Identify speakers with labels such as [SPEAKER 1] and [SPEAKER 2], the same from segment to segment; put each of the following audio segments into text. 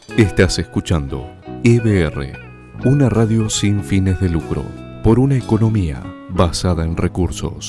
[SPEAKER 1] Estás escuchando EBR, una radio sin fines de lucro, por una economía basada en recursos.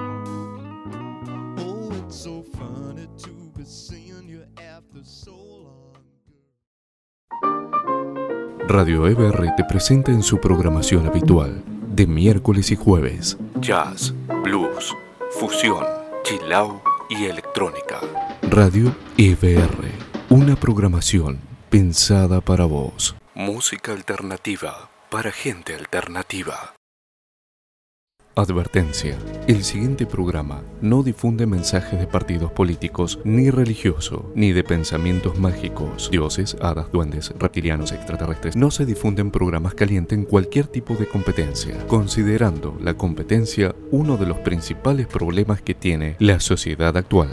[SPEAKER 1] Radio EBR te presenta en su programación habitual, de miércoles y jueves, jazz, blues, fusión, chill out y electrónica. Radio EBR, una programación pensada para vos. Música alternativa para gente alternativa. Advertencia: el siguiente programa no difunde mensajes de partidos políticos, ni religioso, ni de pensamientos mágicos, dioses, hadas, duendes, reptilianos, extraterrestres. No se difunden programas que alienten cualquier tipo de competencia, considerando la competencia uno de los principales problemas que tiene la sociedad actual.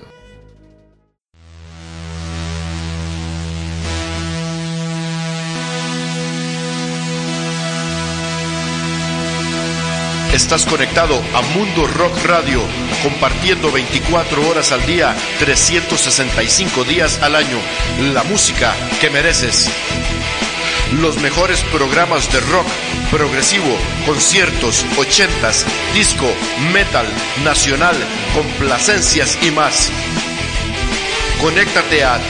[SPEAKER 2] Estás conectado a Mundo Rock Radio, compartiendo 24 horas al día, 365 días al año, la música que mereces. Los mejores programas de rock, progresivo, conciertos, 80s, disco, metal, nacional, complacencias y más. Conéctate a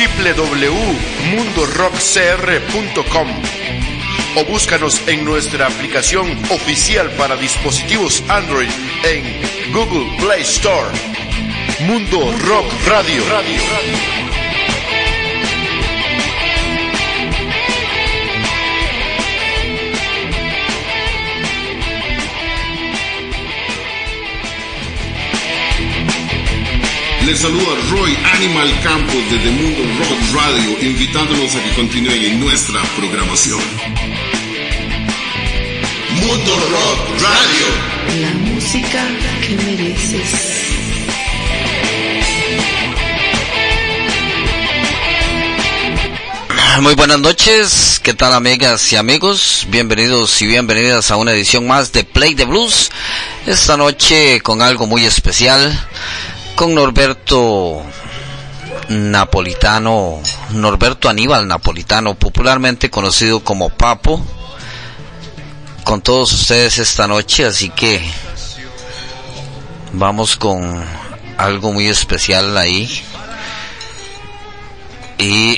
[SPEAKER 2] www.mundorockcr.com o búscanos en nuestra aplicación oficial para dispositivos Android en Google Play Store. Mundo Rock Radio.
[SPEAKER 3] Les saluda Roy Animal Campos desde Mundo Rock Radio, invitándolos a que continúen en nuestra programación. Mundo Rock Radio.
[SPEAKER 4] La música que mereces.
[SPEAKER 5] Muy buenas noches, ¿qué tal amigas y amigos? Bienvenidos y bienvenidas a una edición más de Play the Blues. Esta noche con algo muy especial, con Norberto Aníbal Napolitano, popularmente conocido como Papo, con todos ustedes esta noche, así que vamos con algo muy especial ahí. Y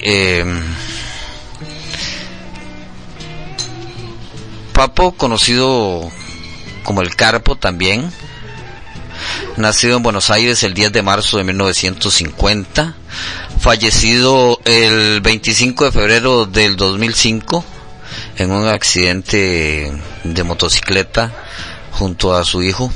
[SPEAKER 5] Papo, conocido como el Carpo también, nacido en Buenos Aires el 10 de marzo de 1950, fallecido el 25 de febrero del 2005 en un accidente de motocicleta junto a su hijo.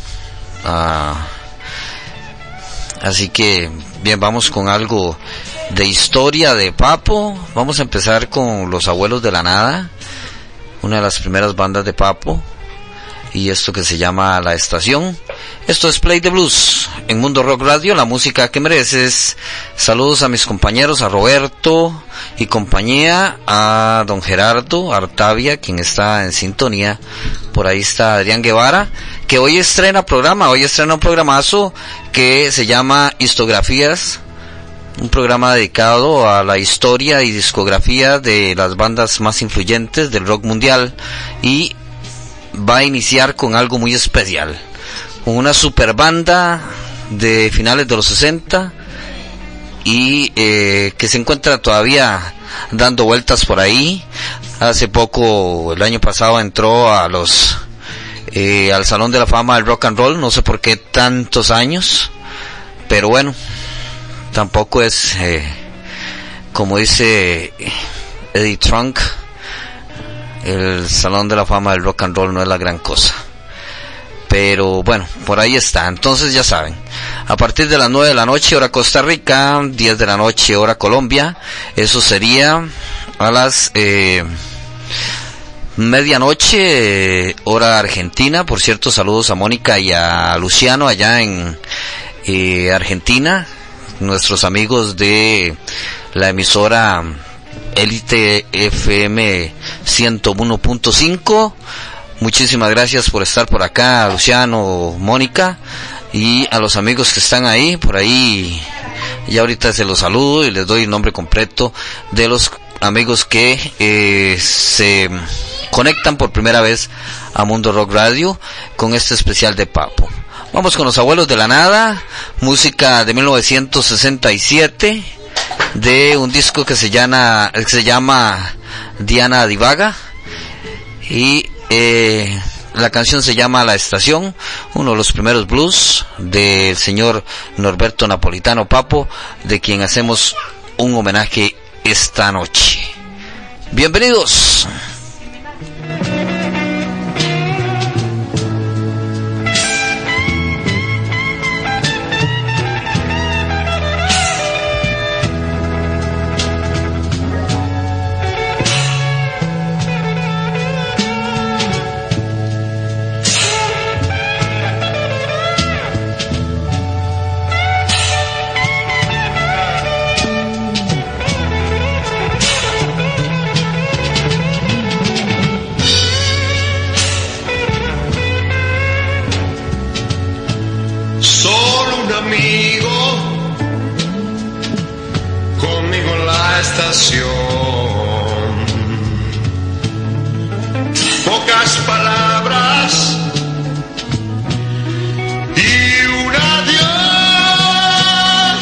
[SPEAKER 5] Así que bien, vamos con algo de historia de Papo. Vamos a empezar con Los Abuelos de la Nada, una de las primeras bandas de Papo, y esto que se llama La Estación. Esto es Play the Blues en Mundo Rock Radio, la música que mereces. Saludos a mis compañeros, a Roberto y compañía, a don Gerardo Artavia, quien está en sintonía. Por ahí está Adrián Guevara, que hoy estrena un programazo que se llama Histografías, un programa dedicado a la historia y discografía de las bandas más influyentes del rock mundial, y va a iniciar con algo muy especial, con una super banda de finales de los 60 y que se encuentra todavía dando vueltas por ahí. Hace poco, el año pasado, entró a al Salón de la Fama del Rock and Roll, no sé por qué tantos años, pero bueno, tampoco es como dice Eddie Trunk, el Salón de la Fama del Rock and Roll no es la gran cosa. Pero bueno, por ahí está. Entonces ya saben, a partir de las 9 de la noche hora Costa Rica, 10 de la noche hora Colombia, eso sería a las medianoche hora Argentina. Por cierto, saludos a Mónica y a Luciano allá en Argentina, nuestros amigos de la emisora Elite FM 101.5. Muchísimas gracias por estar por acá, Luciano, Mónica, y a los amigos que están ahí, por ahí. Ya ahorita se los saludo y les doy el nombre completo de los amigos que se conectan por primera vez a Mundo Rock Radio con este especial de Papo. Vamos con Los Abuelos de la Nada, música de 1967, de un disco que se llama Diana Divaga, y la canción se llama La Estación, uno de los primeros blues del señor Norberto Napolitano Papo, de quien hacemos un homenaje esta noche. Bienvenidos.
[SPEAKER 2] Pocas palabras y un adiós.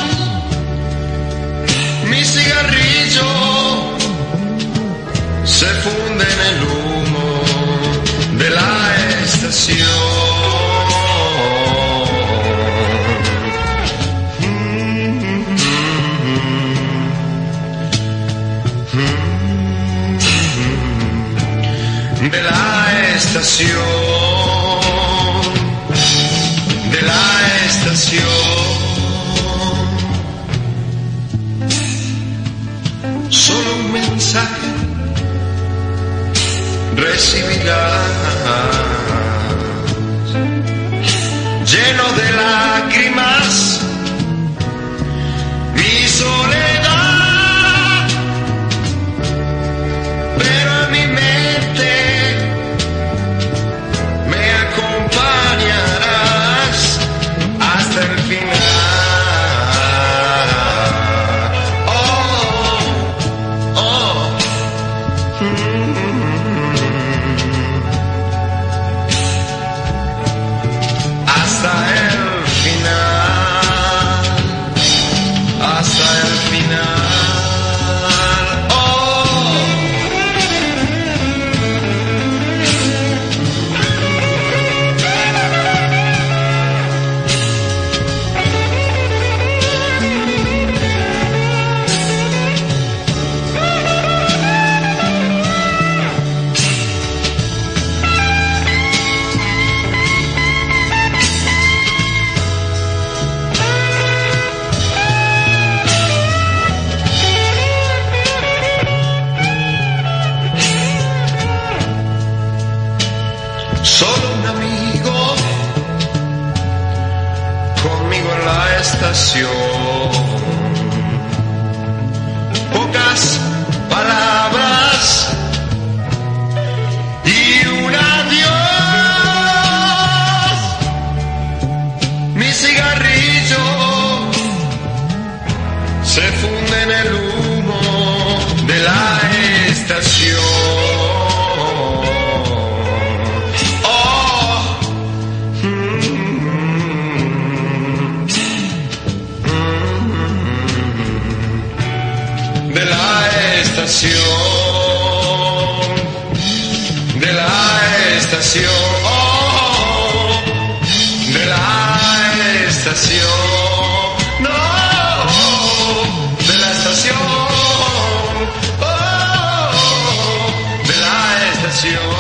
[SPEAKER 2] Mi cigarrillo se funde en el humo de la estación. De la estación, de la estación, solo un mensaje recibirás, lleno de lágrimas, mi soledad, pero en mi mente me acompañarás hasta el final. Oh, oh, hasta el final, hasta el final. Solo un amigo conmigo en la estación. Pocas palabras y un adiós. Mi cigarrillo se funde en el humo de la estación. De la estación, de la estación, oh, de la estación, no, de la estación, oh, de la estación.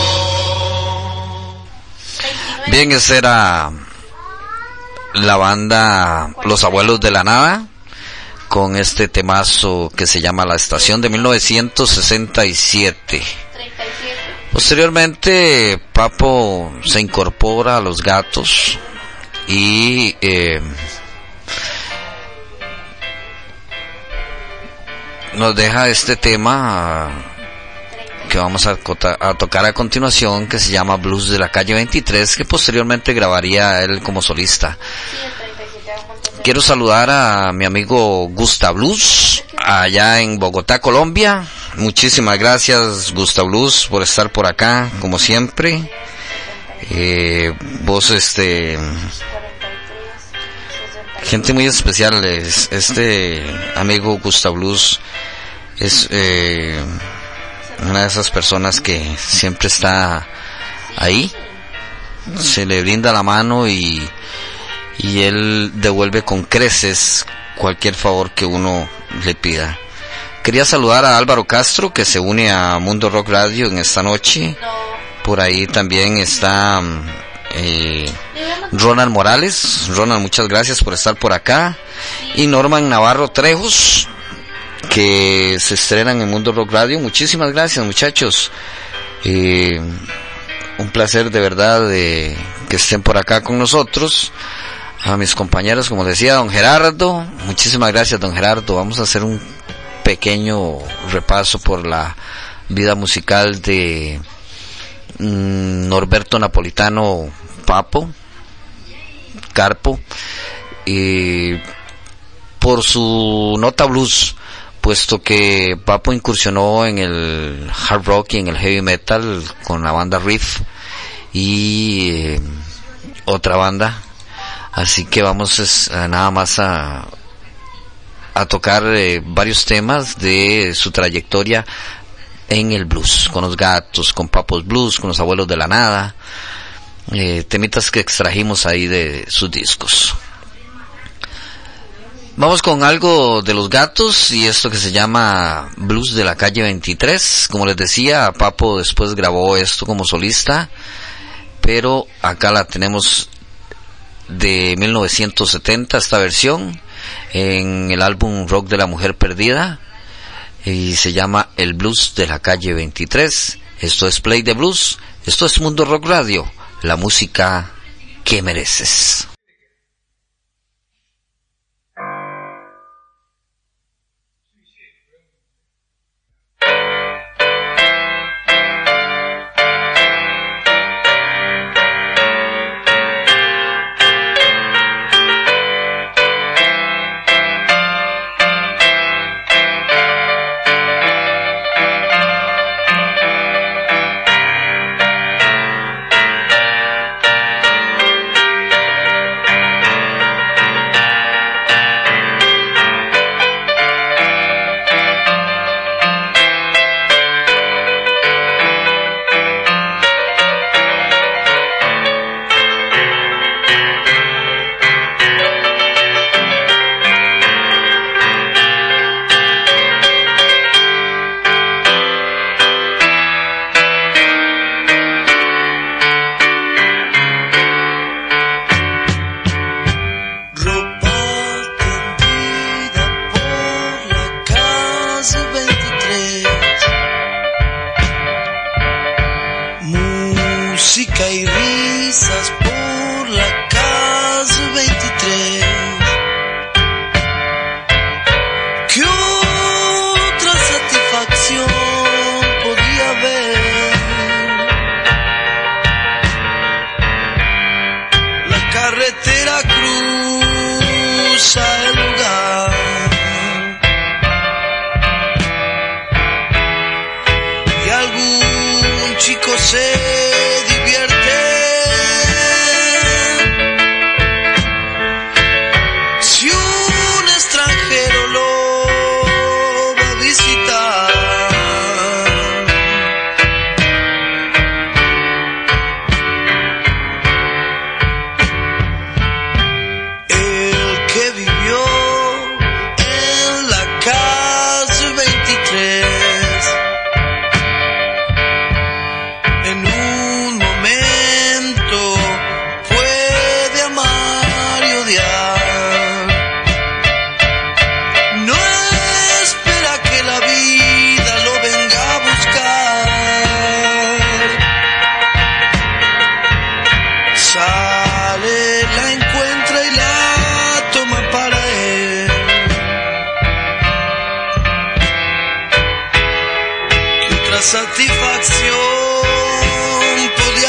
[SPEAKER 5] Bien, esa era la banda Los Abuelos de la Nada, con este temazo que se llama La Estación, de 1967. Posteriormente Papo se incorpora a Los Gatos y nos deja este tema que vamos a tocar a continuación, que se llama Blues de la Calle 23, que posteriormente grabaría él como solista. Quiero saludar a mi amigo Gustav Luz, allá en Bogotá, Colombia. Muchísimas gracias, Gustav Luz, por estar por acá, como siempre. Vos, gente muy especial, este amigo Gustav Luz es una de esas personas que siempre está ahí, se le brinda la mano y él devuelve con creces cualquier favor que uno le pida. Quería saludar a Álvaro Castro, que se une a Mundo Rock Radio en esta noche. Por ahí también está Ronald Morales. Ronald, muchas gracias por estar por acá. Y Norman Navarro Trejos, que se estrenan en Mundo Rock Radio. Muchísimas gracias, muchachos. Un placer de verdad que estén por acá con nosotros. A mis compañeros, como decía, don Gerardo, muchísimas gracias, don Gerardo. Vamos a hacer un pequeño repaso por la vida musical de Norberto Napolitano Carpo, por su nota blues, puesto que Papo incursionó en el hard rock y en el heavy metal con la banda Riff y otra banda. Así que vamos nada más a tocar varios temas de su trayectoria en el blues, con los Gatos, con Papos Blues, con los Abuelos de la Nada, temitas que extrajimos ahí de sus discos. Vamos con algo de los Gatos y esto que se llama Blues de la Calle 23. Como les decía, Papo después grabó esto como solista, pero acá la tenemos de 1970, esta versión, en el álbum Rock de la Mujer Perdida, y se llama El Blues de la Calle 23. Esto es Play de Blues, esto es Mundo Rock Radio, la música que mereces.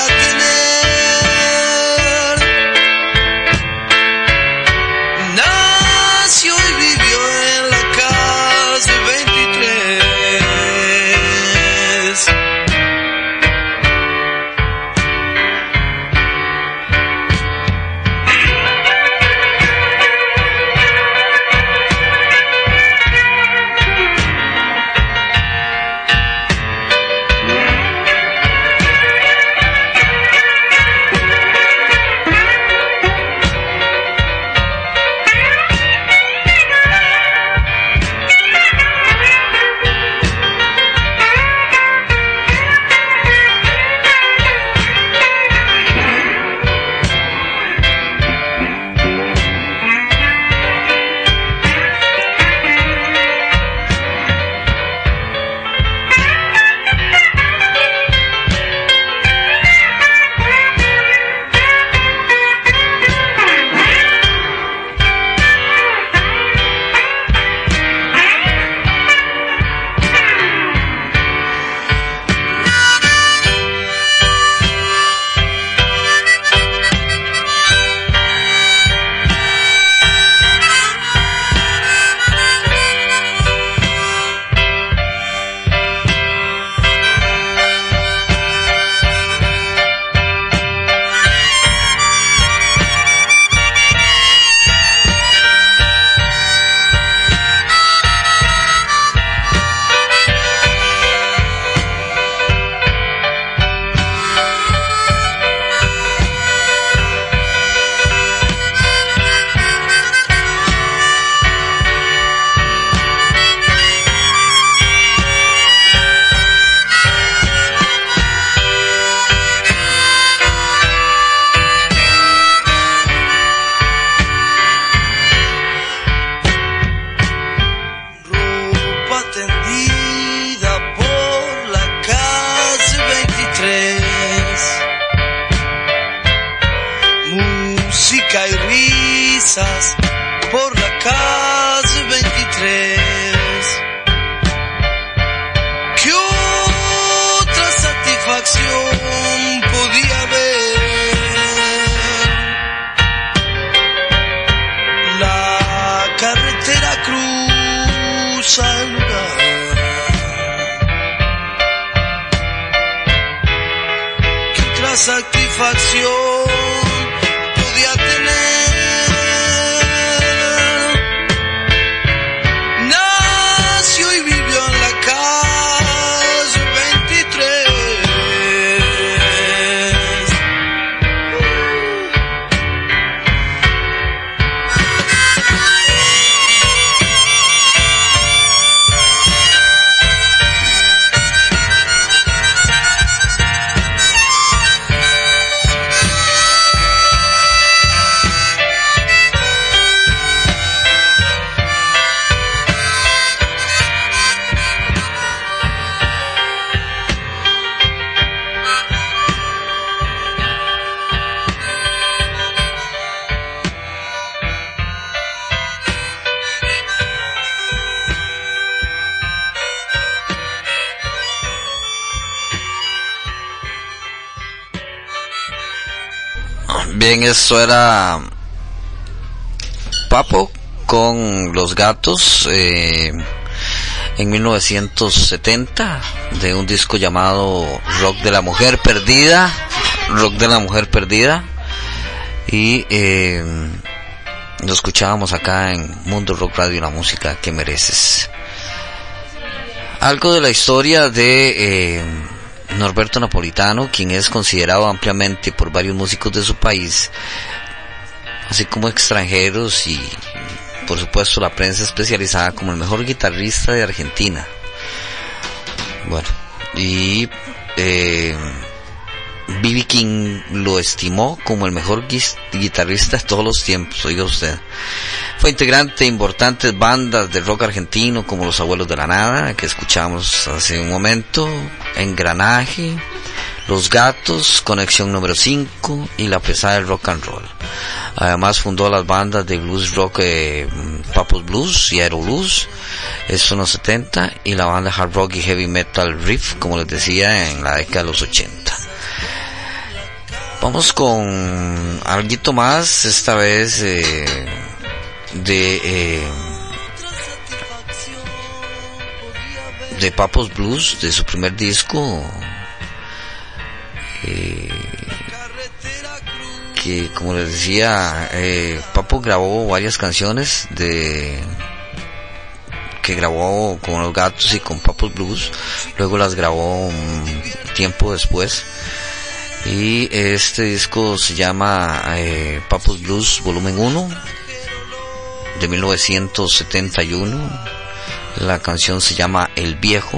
[SPEAKER 6] No. 23. Música y risas por la calle 23. ¿Qué otra satisfacción podía haber? La carretera cruza el lugar. ¿Qué otra satisfacción podía tener? Nació y vivió en la calle 23.
[SPEAKER 5] Bien, esto era Papo con Los Gatos en 1970, de un disco llamado Rock de la Mujer Perdida. Y lo escuchábamos acá en Mundo Rock Radio, la música que mereces. Algo de la historia de Norberto Napolitano, quien es considerado ampliamente por varios músicos de su país, así como extranjeros y por supuesto la prensa especializada, como el mejor guitarrista de Argentina. Bueno, y B.B. King lo estimó como el mejor guitarrista de todos los tiempos, oiga usted. Fue integrante de importantes bandas de rock argentino como Los Abuelos de la Nada, que escuchamos hace un momento, Engranaje, Los Gatos, Conexión número 5 y La Pesada del Rock and Roll. Además fundó las bandas de blues rock Papos Blues y Aero Blues, esto en los 70, y la banda hard rock y heavy metal Riff, como les decía, en la década de los 80. Vamos con algo más, esta vez de Papos Blues, de su primer disco, que como les decía, Papo grabó varias canciones que grabó con Los Gatos y con Papos Blues, luego las grabó un tiempo después. Y este disco se llama Papos Blues Volumen 1 de 1971. La canción se llama El Viejo.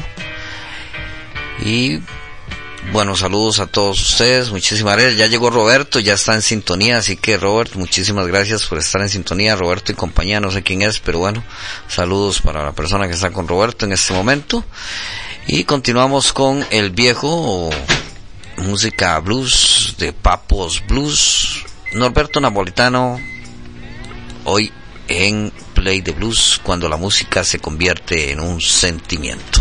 [SPEAKER 5] Y bueno, saludos a todos ustedes, muchísimas gracias. Ya llegó Roberto, ya está en sintonía, así que Robert, muchísimas gracias por estar en sintonía. Roberto y compañía, no sé quién es, pero bueno, saludos para la persona que está con Roberto en este momento. Y continuamos con El Viejo, música blues de Papos Blues. Norberto Napolitano, hoy en Play de Blues, cuando la música se convierte en un sentimiento.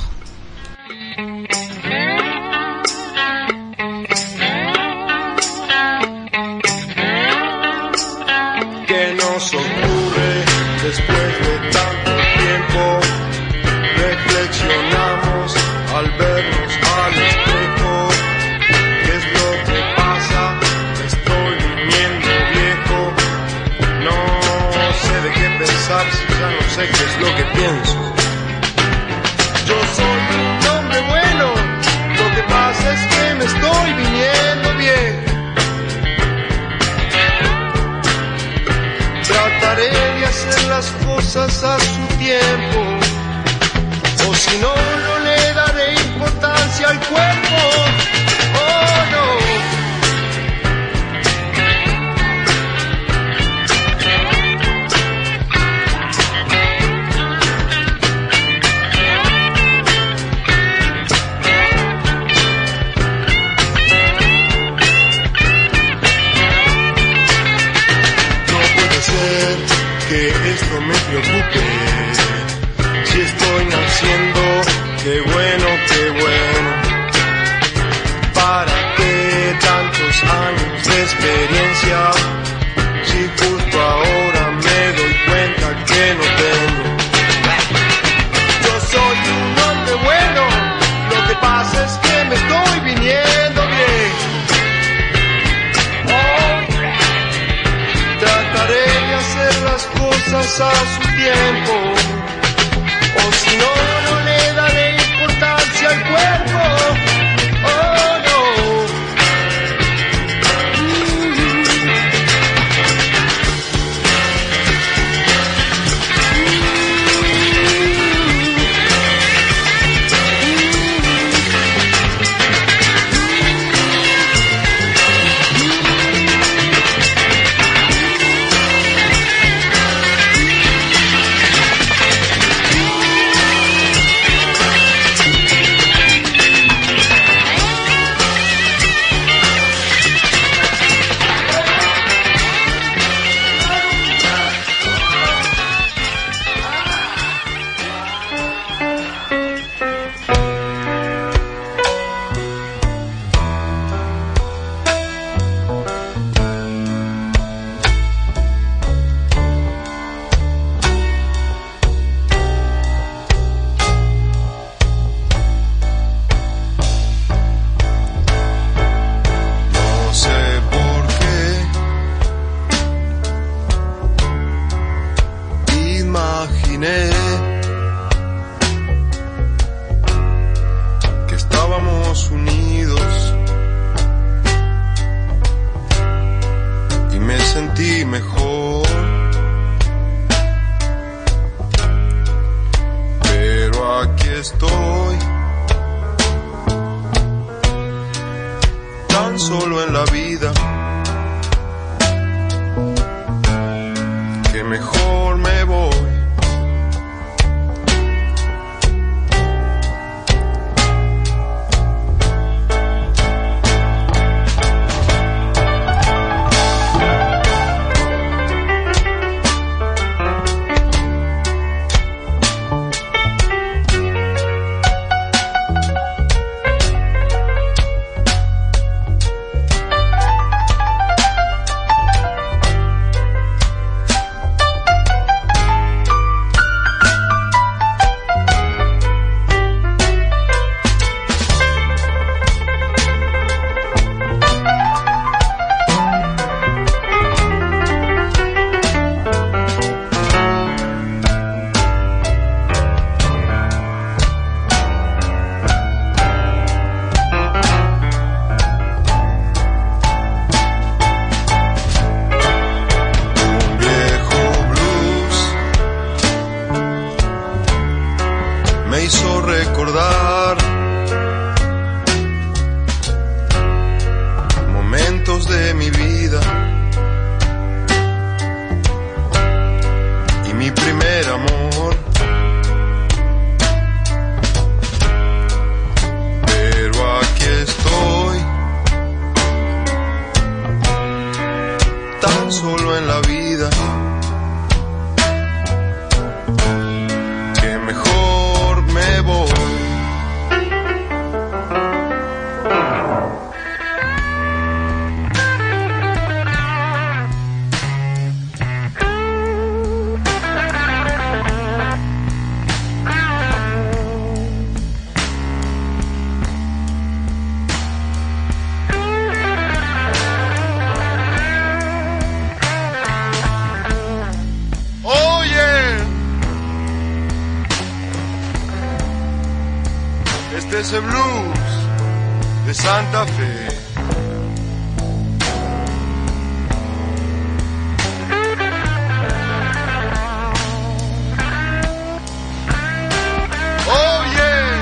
[SPEAKER 7] ¿Qué nos ocurre después de tanto tiempo? Reflexionamos al vernos al espejo. ¿Qué es lo que pasa? Estoy viniendo viejo. No sé de qué pensar, si ya no sé qué es lo que pienso. Yo soy un hombre bueno, lo que pasa es que me estoy viniendo viejo. Trataré de hacer las cosas a su tiempo, o si no, no le daré importancia al cuerpo. Oh no. pasa su tiempo, o si no, no le daré importancia al cuerpo. Oh no.
[SPEAKER 8] Ese blues de Santa Fe. Oh yeah.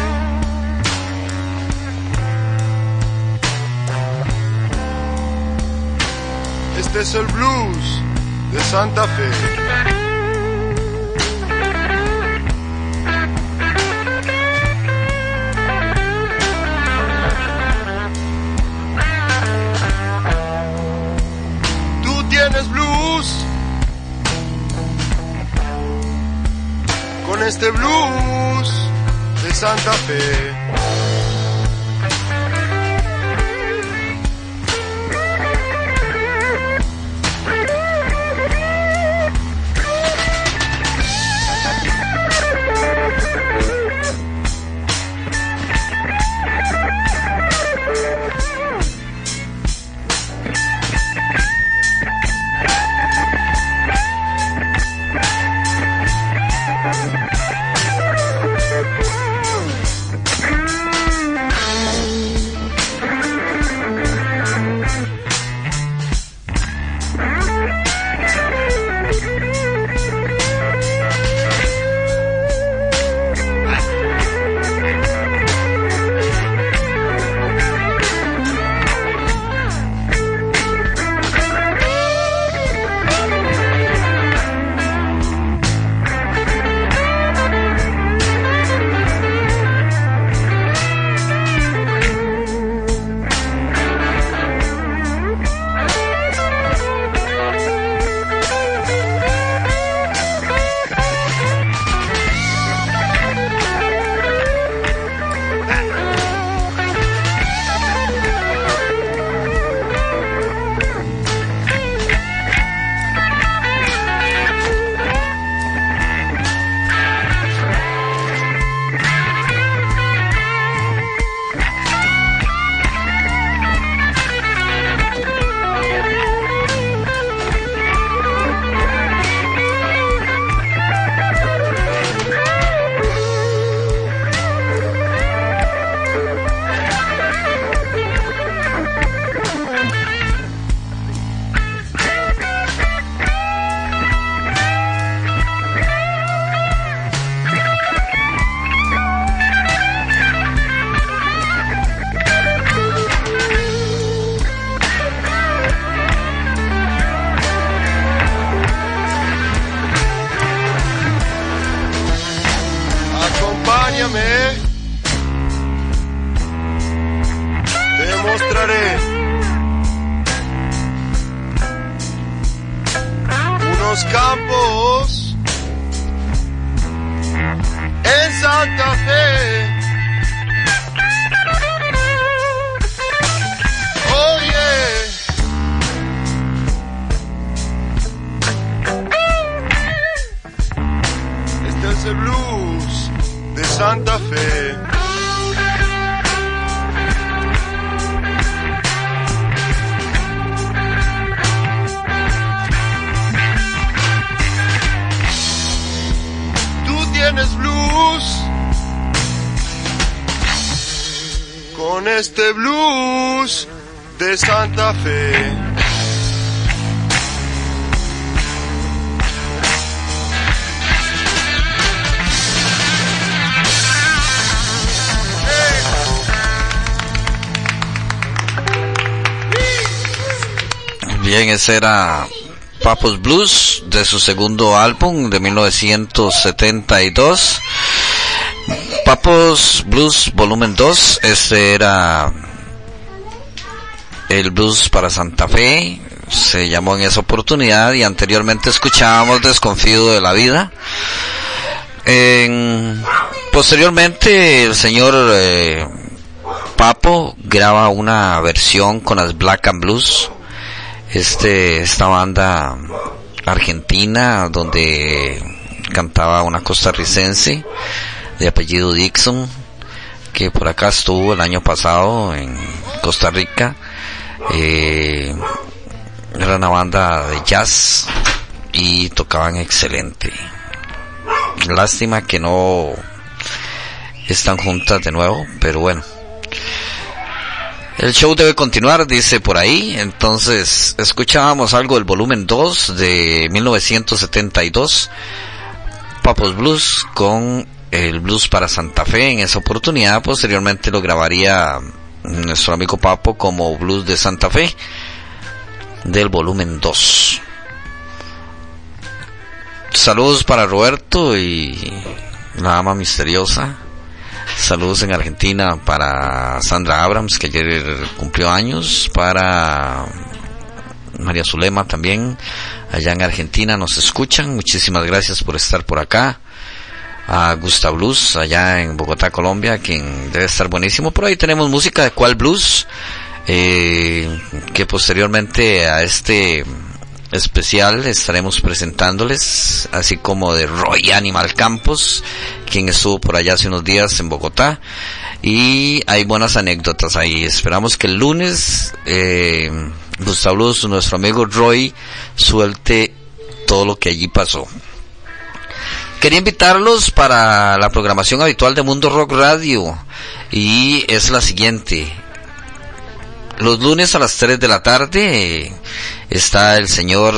[SPEAKER 8] Este es el blues de Santa Fe. ¿Tienes blues? Con este blues de Santa Fe. encontraré unos campos en Santa Fe. Oh yeah. Este es el blues de Santa Fe. Tienes blues con este blues de Santa Fe.
[SPEAKER 5] Bien, ese era Papo's Blues de su segundo álbum de 1972. Papo's Blues volumen 2. Este era el blues para Santa Fe, se llamó en esa oportunidad, y anteriormente escuchábamos Desconfío de la Vida. Posteriormente el señor Papo graba una versión con las Black and Blues, esta banda argentina donde cantaba una costarricense de apellido Dixon, que por acá estuvo el año pasado en Costa Rica. Era una banda de jazz y tocaban excelente. Lástima que no están juntas de nuevo, pero bueno, el show debe continuar, dice por ahí. Entonces escuchábamos algo del volumen 2 de 1972, Papo's Blues con el blues para Santa Fe. En esa oportunidad posteriormente lo grabaría nuestro amigo Papo como Blues de Santa Fe del volumen 2. Saludos para Roberto y la dama misteriosa. Saludos en Argentina para Sandra Abrams, que ayer cumplió años. Para María Zulema también, allá en Argentina nos escuchan. Muchísimas gracias por estar por acá. A Gustav Blues, allá en Bogotá, Colombia, quien debe estar buenísimo. Por ahí tenemos música de Cuál Blues, que posteriormente a este especial estaremos presentándoles, así como de Roy Animal Campos, quien estuvo por allá hace unos días en Bogotá, y hay buenas anécdotas ahí. Esperamos que el lunes Gustav Blues, nuestro amigo Roy, suelte todo lo que allí pasó. Quería invitarlos para la programación habitual de Mundo Rock Radio, y es la siguiente. Los lunes a las 3 de la tarde está el señor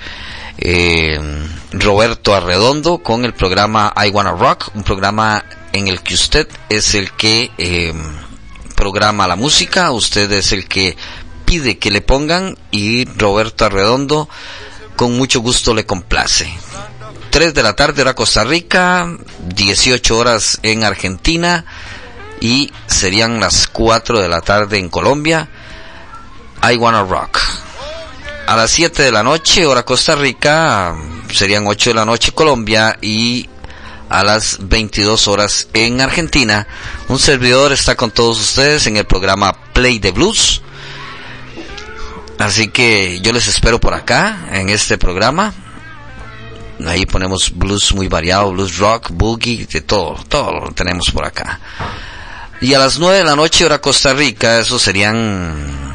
[SPEAKER 5] Roberto Arredondo con el programa I Wanna Rock, un programa en el que usted es el que programa la música, usted es el que pide que le pongan, y Roberto Arredondo con mucho gusto le complace. 3 de la tarde hora Costa Rica, 18 horas en Argentina, y serían las 4 de la tarde en Colombia. I Wanna Rock. A las 7 de la noche hora Costa Rica, serían 8 de la noche Colombia, y a las 22 horas en Argentina. Un servidor está con todos ustedes en el programa Play the Blues, así que yo les espero por acá en este programa. Ahí ponemos blues muy variado, blues rock, boogie, de todo lo tenemos por acá. Y a las 9 de la noche hora Costa Rica, eso serían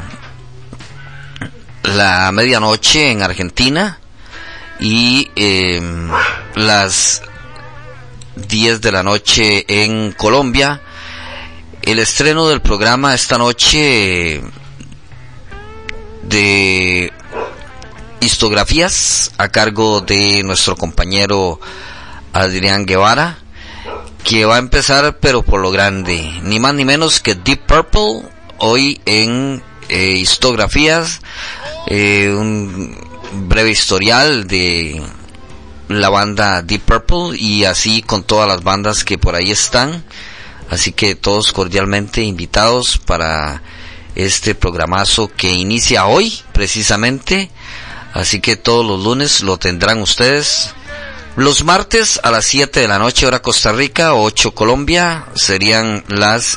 [SPEAKER 5] la medianoche en Argentina, y las 10 de la noche en Colombia. El estreno del programa esta noche de Histografías, a cargo de nuestro compañero Adrián Guevara, que va a empezar pero por lo grande, ni más ni menos que Deep Purple. Hoy en Histografías, un breve historial de la banda Deep Purple, y así con todas las bandas que por ahí están, así que todos cordialmente invitados para este programazo que inicia hoy precisamente, así que todos los lunes lo tendrán ustedes. Los martes a las 7 de la noche hora Costa Rica, 8 Colombia, serían las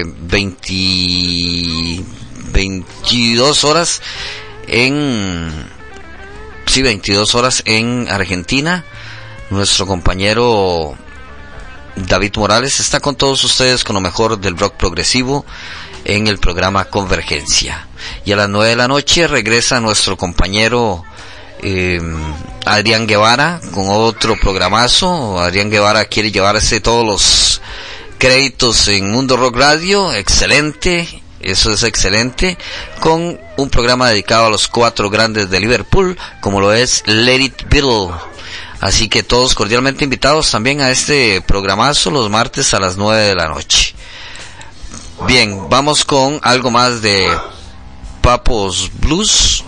[SPEAKER 5] 22 horas en 22 horas en Argentina. Nuestro compañero David Morales está con todos ustedes con lo mejor del rock progresivo en el programa Convergencia. Y a las 9 de la noche regresa nuestro compañero Adrián Guevara con otro programazo. Adrián Guevara quiere llevarse todos los créditos en Mundo Rock Radio. Excelente, eso es excelente, con un programa dedicado a los 4 grandes de Liverpool, como lo es Let It Beatle. Así que todos cordialmente invitados también a este programazo los martes a las 9 de la noche. Bien, vamos con algo más de Papos Blues.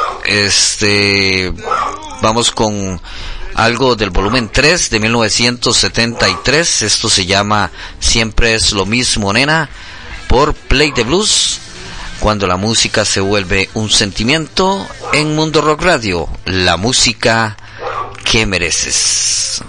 [SPEAKER 5] Vamos con algo del volumen 3 de 1973. Esto se llama Siempre es lo mismo, nena, por Play the Blues. Cuando la música se vuelve un sentimiento en Mundo Rock Radio, la música que mereces.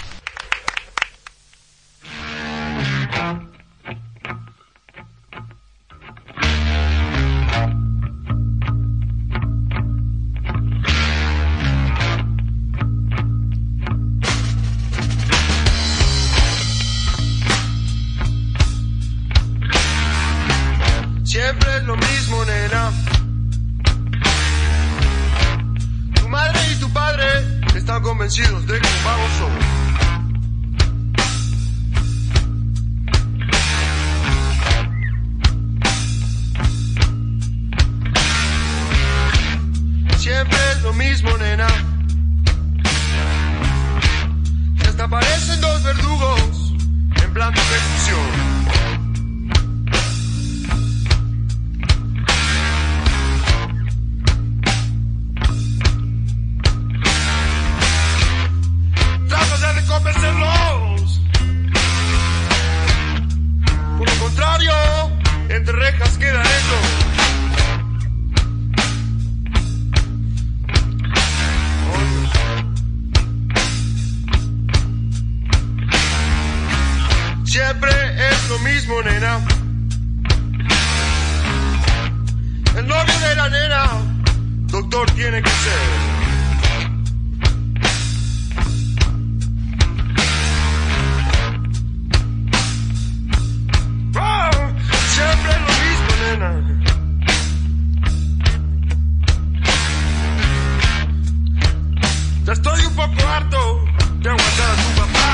[SPEAKER 8] Siempre es lo mismo, nena. Tu madre y tu padre están convencidos de que un vago soy. Siempre es lo mismo, nena. Y hasta aparecen 2 verdugos en plan de ejecución. Convencerlos. Por lo contrario, entre rejas queda eso. Siempre es lo mismo, nena. El novio de la nena, doctor tiene que ser. Siempre es lo mismo, nena. Ya estoy un poco harto de aguantar a tu papá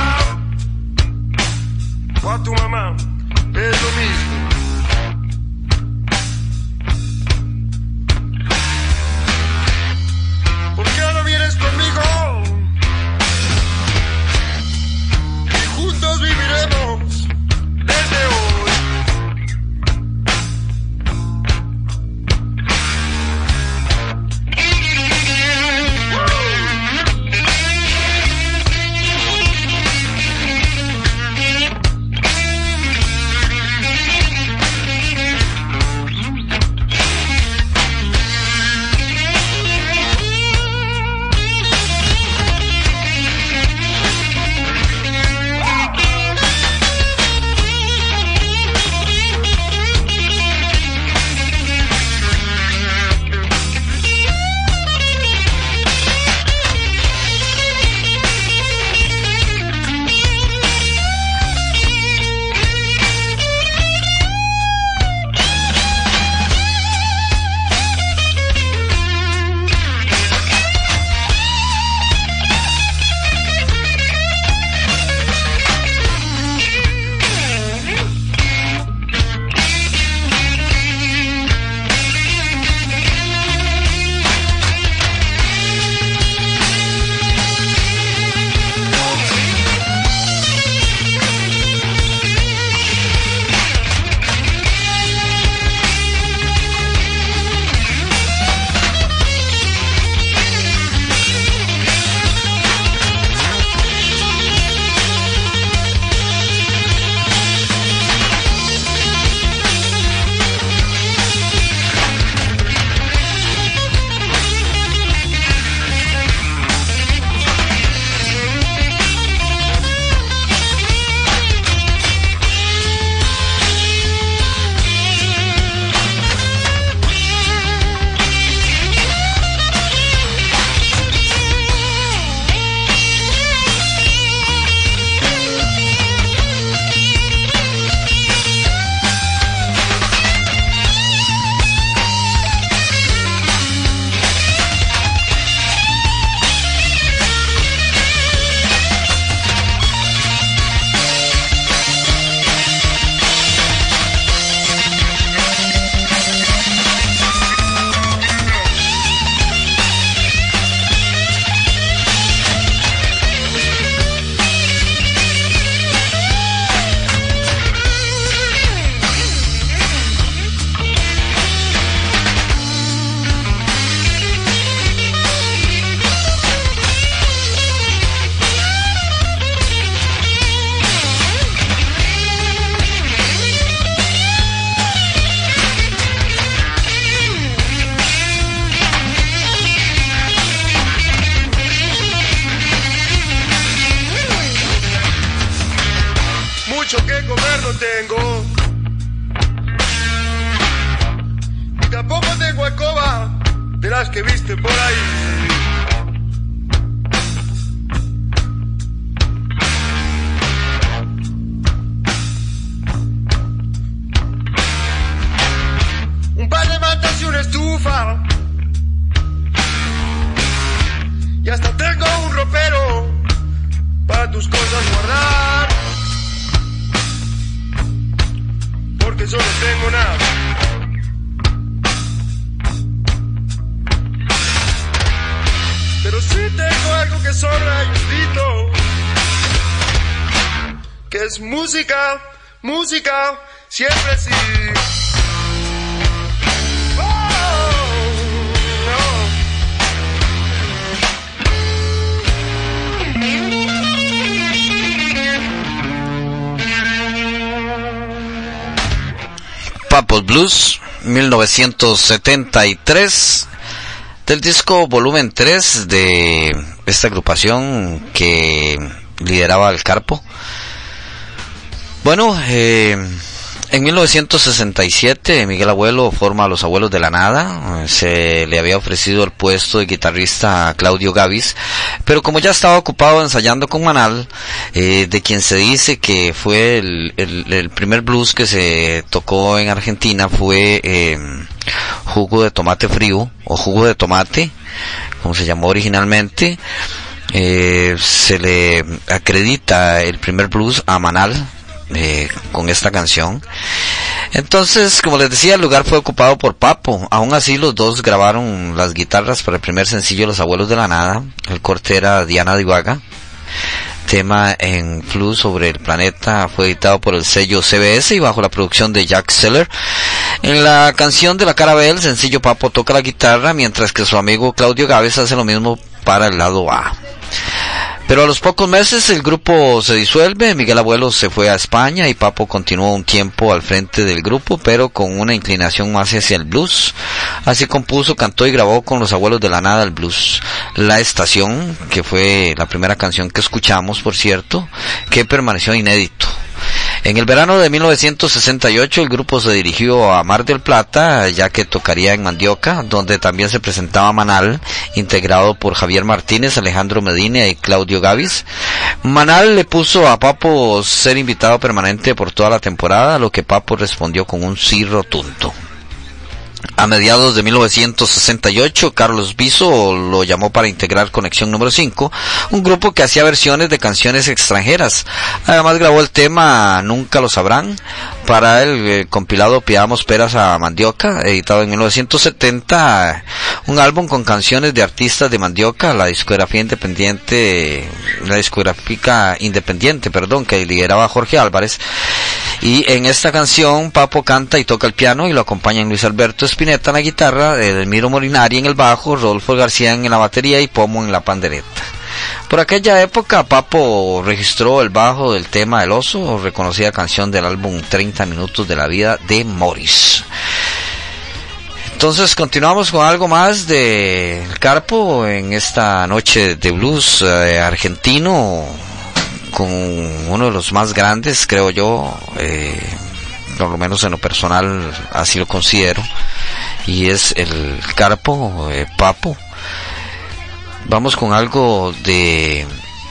[SPEAKER 8] o a tu mamá. Es lo mismo. Por tengo. Y tampoco tengo escoba de las que viste por ahí. Un par de mantas y una estufa. Y hasta tengo un ropero para tus cosas guardar. Porque solo tengo nada. Pero sí tengo algo que sobra y grito. Que es música, música, siempre sí.
[SPEAKER 5] Pappo's Blues, 1973, del disco volumen 3 de esta agrupación que lideraba el Carpo. Bueno, en 1967 Miguel Abuelo forma a Los Abuelos de la Nada. Se le había ofrecido el puesto de guitarrista a Claudio Gavis, pero como ya estaba ocupado ensayando con Manal, de quien se dice que fue el primer blues que se tocó en Argentina fue Jugo de Tomate Frío, o Jugo de Tomate, como se llamó originalmente. Se le acredita el primer blues a Manal con esta canción. Entonces, como les decía, el lugar fue ocupado por Papo. Aún así, los dos grabaron las guitarras para el primer sencillo, Los Abuelos de la Nada. El corte era Diana Divaga. Tema en Flu sobre el planeta fue editado por el sello CBS y bajo la producción de Jack Seller. En la canción de la cara B, el sencillo, Papo toca la guitarra, mientras que su amigo Claudio Gavis hace lo mismo para el lado A. Pero a los pocos meses el grupo se disuelve, Miguel Abuelo se fue a España y Papo continuó un tiempo al frente del grupo, pero con una inclinación más hacia el blues. Así compuso, cantó y grabó con Los Abuelos de la Nada el blues La Estación, que fue la primera canción que escuchamos, por cierto, que permaneció inédito. En el verano de 1968 el grupo se dirigió a Mar del Plata, ya que tocaría en Mandioca, donde también se presentaba Manal, integrado por Javier Martínez, Alejandro Medina y Claudio Gavis. Manal le puso a Papo ser invitado permanente por toda la temporada, a lo que Papo respondió con un sí rotundo. A mediados de 1968, Carlos Biso lo llamó para integrar Conexión número 5, un grupo que hacía versiones de canciones extranjeras. Además grabó el tema Nunca lo sabrán para el compilado Pidamos Peras a Mandioca, editado en 1970, un álbum con canciones de artistas de Mandioca, la discográfica independiente que lideraba Jorge Álvarez. Y en esta canción Papo canta y toca el piano y lo acompañan Luis Alberto Spinetta en la guitarra, Edelmiro Molinari en el bajo, Rodolfo García en la batería y Pomo en la pandereta. Por aquella época Papo registró el bajo del tema El Oso, reconocida canción del álbum 30 minutos de la vida de Morris. Entonces continuamos con algo más de Carpo en esta noche de blues argentino, con uno de los más grandes, creo yo, por lo menos en lo personal así lo considero, y es el Carpo, Papo. Vamos con algo de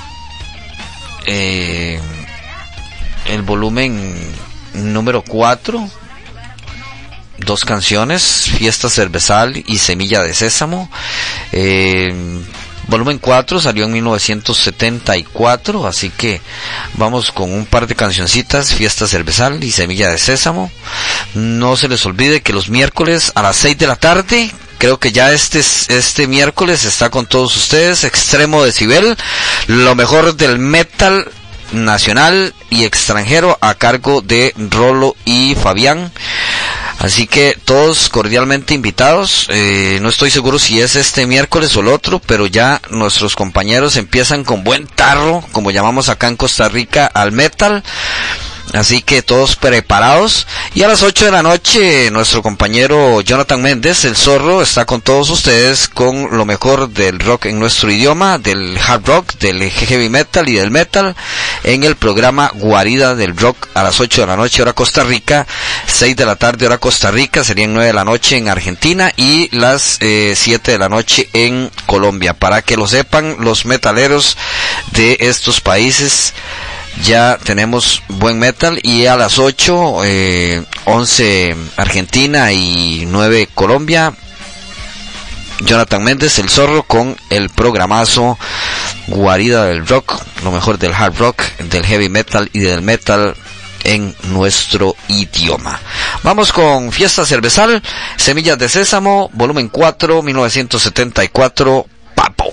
[SPEAKER 5] el volumen número 4, dos canciones, Fiesta Cervezal y Semilla de Sésamo. Volumen 4 salió en 1974, así que vamos con un par de cancioncitas, Fiesta Cervezal y Semilla de Sésamo. No se les olvide que los miércoles a las 6 de la tarde, creo que ya este miércoles está con todos ustedes, Extremo Decibel, lo mejor del metal nacional y extranjero a cargo de Rolo y Fabián. Así que todos cordialmente invitados. No estoy seguro si es este miércoles o el otro, pero ya nuestros compañeros empiezan con buen tarro, como llamamos acá en Costa Rica al metal. Así que todos preparados. Y a las 8 de la noche, nuestro compañero Jonathan Méndez, el Zorro, está con todos ustedes con lo mejor del rock en nuestro idioma, del hard rock, del heavy metal y del metal, en el programa Guarida del Rock a las 8 de la noche, hora Costa Rica, 6 de la tarde, hora Costa Rica, serían 9 de la noche en Argentina y las 7 de la noche en Colombia. Para que lo sepan los metaleros de estos países, ya tenemos buen metal. Y a las 8, 11 Argentina y 9 Colombia, Jonathan Méndez, el Zorro, con el programazo Guarida del Rock, lo mejor del hard rock, del heavy metal y del metal en nuestro idioma. Vamos con Fiesta Cervezal, Semillas de Sésamo, volumen 4, 1974, Papo.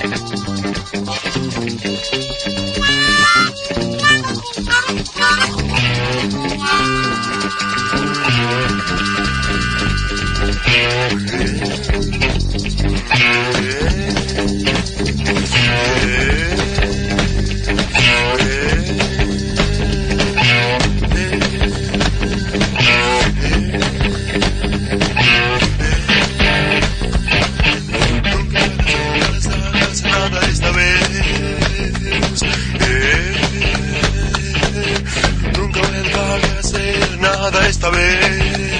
[SPEAKER 8] Esta vez,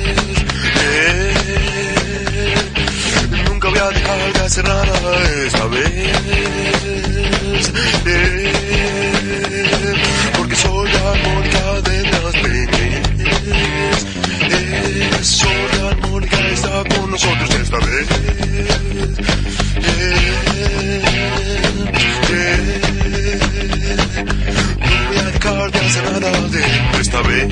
[SPEAKER 8] nunca voy a dejar de hacer nada esta vez, porque soy la armónica de las penas, soy la armónica, está con nosotros esta vez, no voy a dejar de hacer nada de esta vez.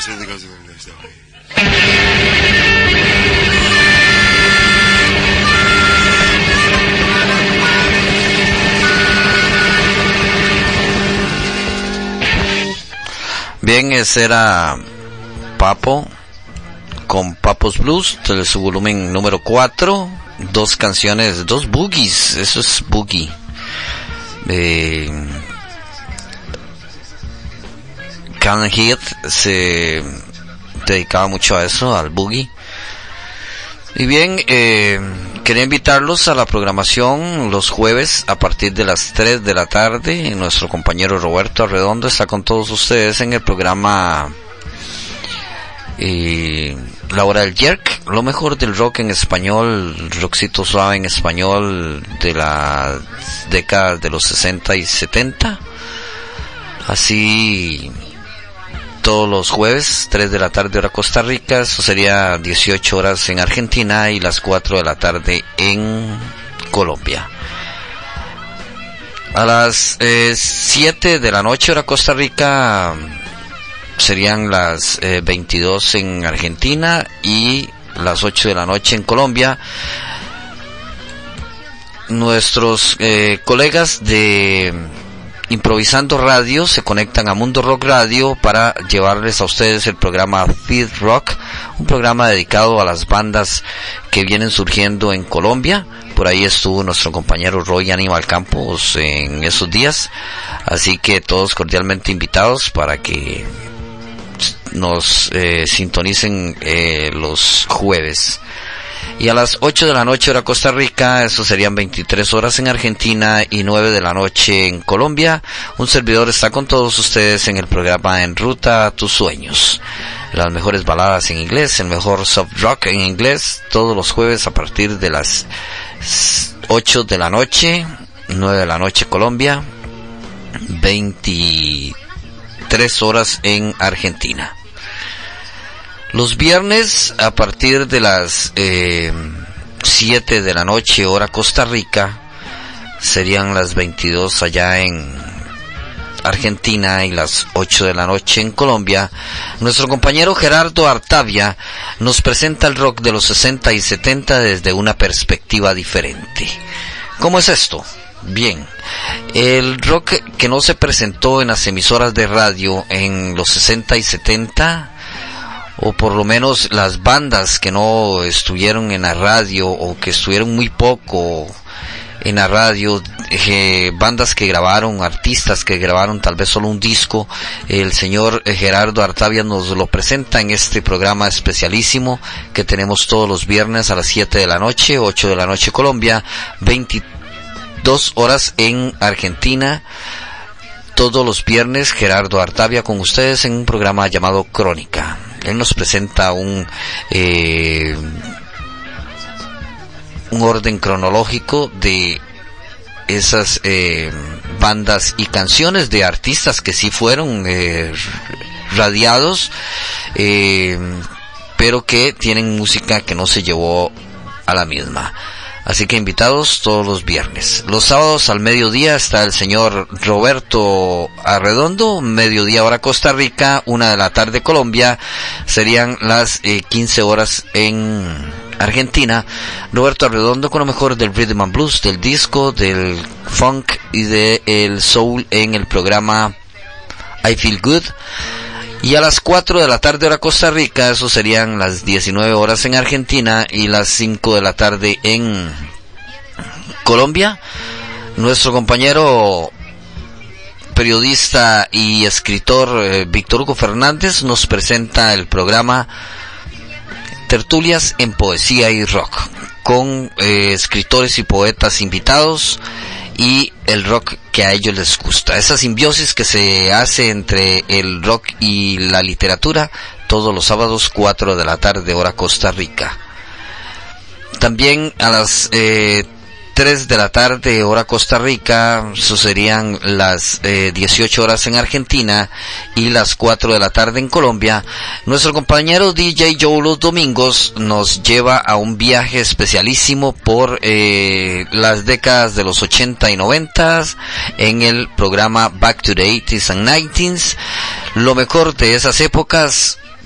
[SPEAKER 5] Bien, ese era Papo con Papos Blues de su volumen número 4. Dos canciones, dos boogies, eso es boogie. Calvin Heath se dedicaba mucho a eso, al boogie. Y bien, quería invitarlos a la programación los jueves a partir de las 3 de la tarde. Nuestro compañero Roberto Arredondo está con todos ustedes en el programa La Hora del Jerk, lo mejor del rock en español, rockcito suave en español de las décadas de los 60 y 70. Así todos los jueves, 3 de la tarde hora Costa Rica, eso sería 18 horas en Argentina y las 4 de la tarde en Colombia. A las 7 de la noche hora Costa Rica serían las 22 en Argentina y las 8 de la noche en Colombia. Nuestros colegas de Improvisando Radio se conectan a Mundo Rock Radio para llevarles a ustedes el programa Feed Rock, un programa dedicado a las bandas que vienen surgiendo en Colombia. Por ahí estuvo nuestro compañero Roy Animal Campos en esos días, así que todos cordialmente invitados para que nos sintonicen los jueves. Y a las 8 de la noche hora Costa Rica, eso serían 23 horas en Argentina y 9 de la noche en Colombia. Un servidor está con todos ustedes en el programa En Ruta a Tus Sueños. Las mejores baladas en inglés, el mejor soft rock en inglés, todos los jueves a partir de las 8 de la noche, 9 de la noche Colombia, 23 horas en Argentina. Los viernes a partir de las 7 de la noche hora Costa Rica, serían las 22 allá en Argentina y las 8 de la noche en Colombia. Nuestro compañero Gerardo Artavia nos presenta el rock de los 60 y 70 desde una perspectiva diferente. ¿Cómo es esto? Bien, el rock que no se presentó en las emisoras de radio en los 60 y 70, o por lo menos las bandas que no estuvieron en la radio o que estuvieron muy poco en la radio, bandas que grabaron, artistas que grabaron tal vez solo un disco, el señor Gerardo Artavia nos lo presenta en este programa especialísimo que tenemos todos los viernes a las 7 de la noche, 8 de la noche Colombia, 22 horas en Argentina. Todos los viernes Gerardo Artavia con ustedes en un programa llamado Crónica. Él nos presenta un orden cronológico de esas bandas y canciones de artistas que sí fueron radiados, pero que tienen música que no se llevó a la misma. Así que invitados todos los viernes. Los sábados al mediodía está el señor Roberto Arredondo, mediodía hora Costa Rica, 1 de la tarde Colombia, serían las 15 horas en Argentina. Roberto Arredondo con lo mejor del rhythm and blues, del disco, del funk y del soul en el programa I Feel Good. Y a las 4 de la tarde hora Costa Rica, eso serían las 19 horas en Argentina y las 5 de la tarde en Colombia, nuestro compañero periodista y escritor Víctor Hugo Fernández nos presenta el programa Tertulias en Poesía y Rock, con escritores y poetas invitados y el rock que a ellos les gusta. Esa simbiosis que se hace entre el rock y la literatura, todos los sábados 4 de la tarde hora Costa Rica. También a las 3 de la tarde hora Costa Rica, eso serían las 18 horas en Argentina y las 4 de la tarde en Colombia. Nuestro compañero DJ Joe los domingos nos lleva a un viaje especialísimo por las décadas de los 80 y 90 en el programa Back to the 80s and 90s, lo mejor de esas épocas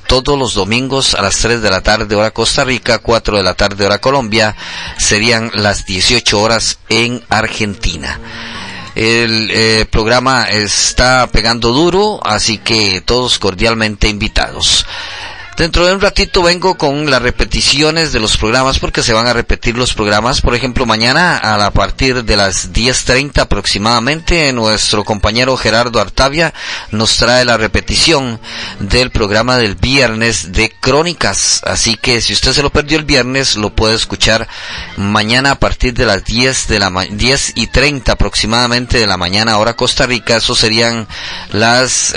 [SPEAKER 5] todos los domingos a las 3 de la tarde hora Costa Rica, 4 de la tarde hora Colombia, serían las 18 horas en Argentina. El programa está pegando duro, así que todos cordialmente invitados. Dentro de un ratito vengo con las repeticiones de los programas, porque se van a repetir los programas. Por ejemplo, mañana a partir de las 10:30 aproximadamente, nuestro compañero Gerardo Artavia nos trae la repetición del programa del viernes de Crónicas. Así que si usted se lo perdió el viernes, lo puede escuchar mañana a partir de las 10:30 aproximadamente de la mañana, hora Costa Rica. Eso serían las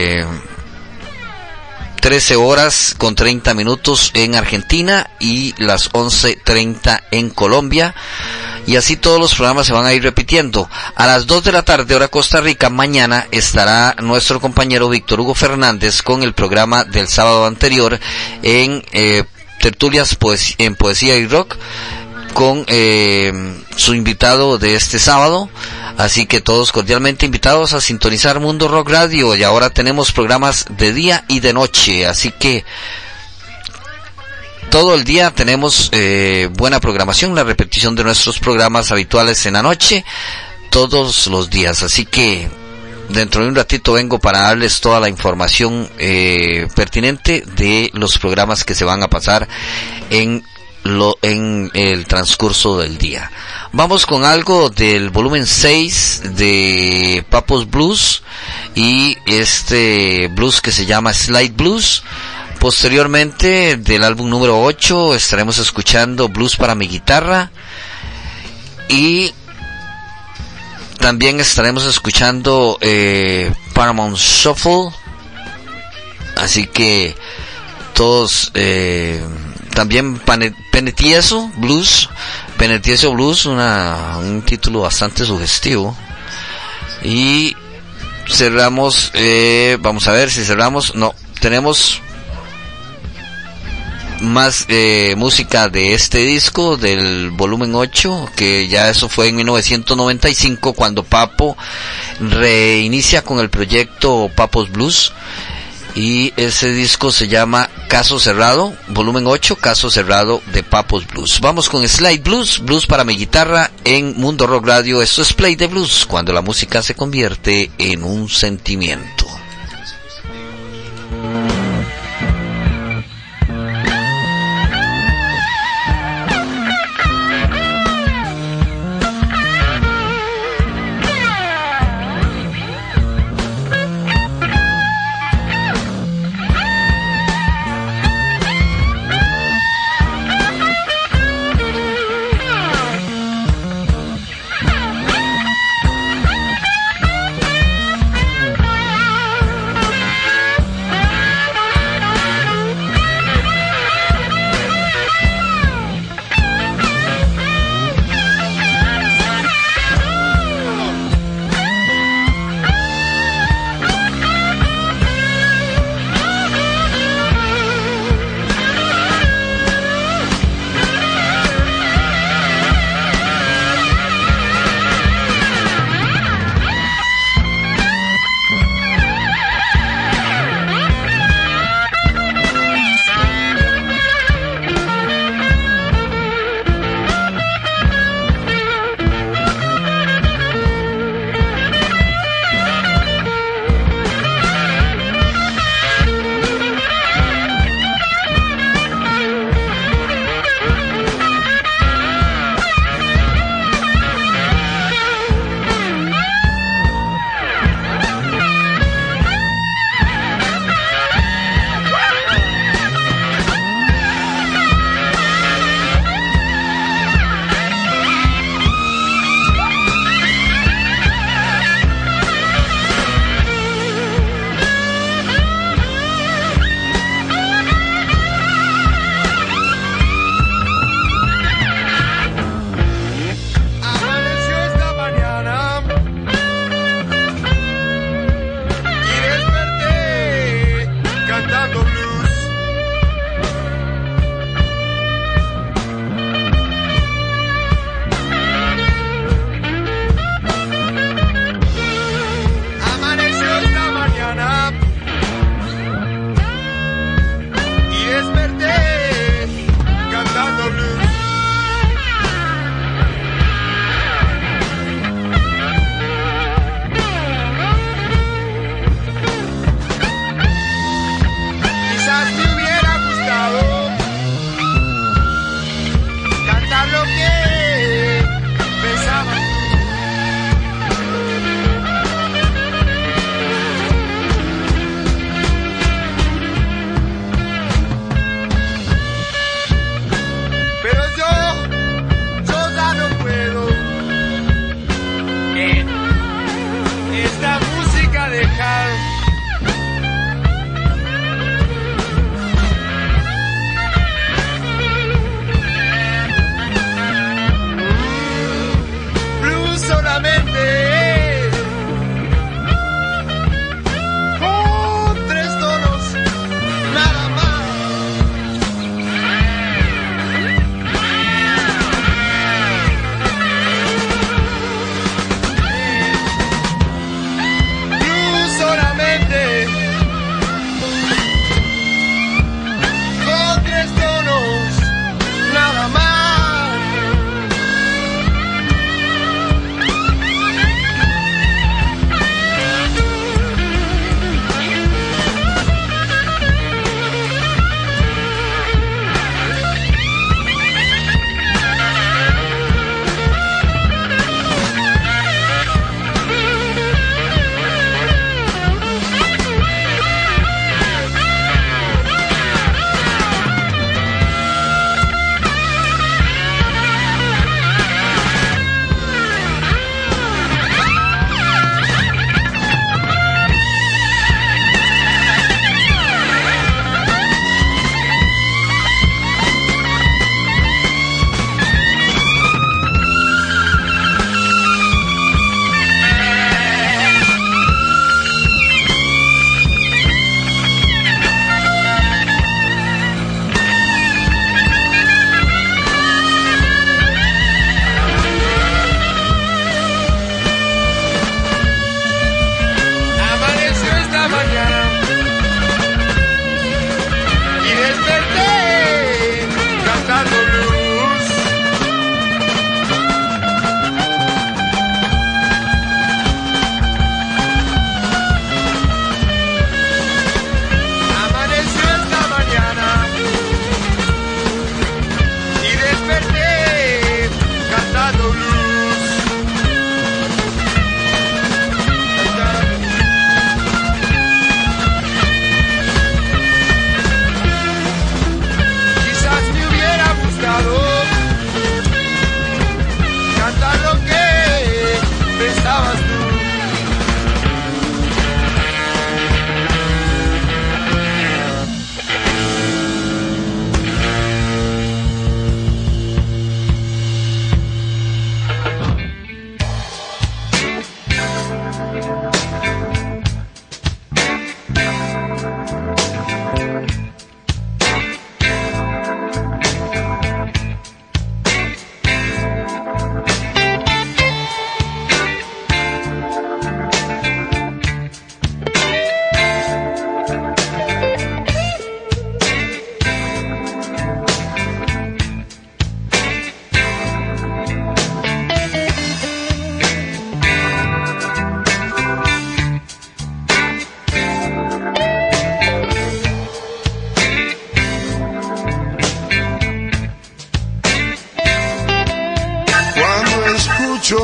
[SPEAKER 5] 13 horas con 30 minutos en Argentina y las 11:30 en Colombia. Y así todos los programas se van a ir repitiendo. A las 2 de la tarde, hora Costa Rica, mañana estará nuestro compañero Víctor Hugo Fernández con el programa del sábado anterior en Tertulias en Poesía y Rock, con su invitado de este sábado. Así que todos cordialmente invitados a sintonizar Mundo Rock Radio. Y ahora tenemos programas de día y de noche, así que todo el día tenemos buena programación, la repetición de nuestros programas habituales en la noche, todos los días. Así que dentro de un ratito vengo para darles toda la información pertinente de los programas que se van a pasar en el transcurso del día. Vamos con algo del volumen 6 de Pappo's Blues, y este blues que se llama Slide Blues. Posteriormente, del álbum número 8, estaremos escuchando Blues para mi guitarra, y también estaremos escuchando Paramount Shuffle. Así que todos también Penetieso Blues, un título bastante sugestivo. Y cerramos, vamos a ver si cerramos. No, tenemos más música de este disco del volumen 8, que ya eso fue en 1995 cuando Pappo reinicia con el proyecto Pappo's Blues. Y ese disco se llama Caso Cerrado, volumen 8, Caso Cerrado de Pappo's Blues. Vamos con Slide Blues, Blues para mi guitarra en Mundo Rock Radio. Esto es Play de Blues, cuando la música se convierte en un sentimiento.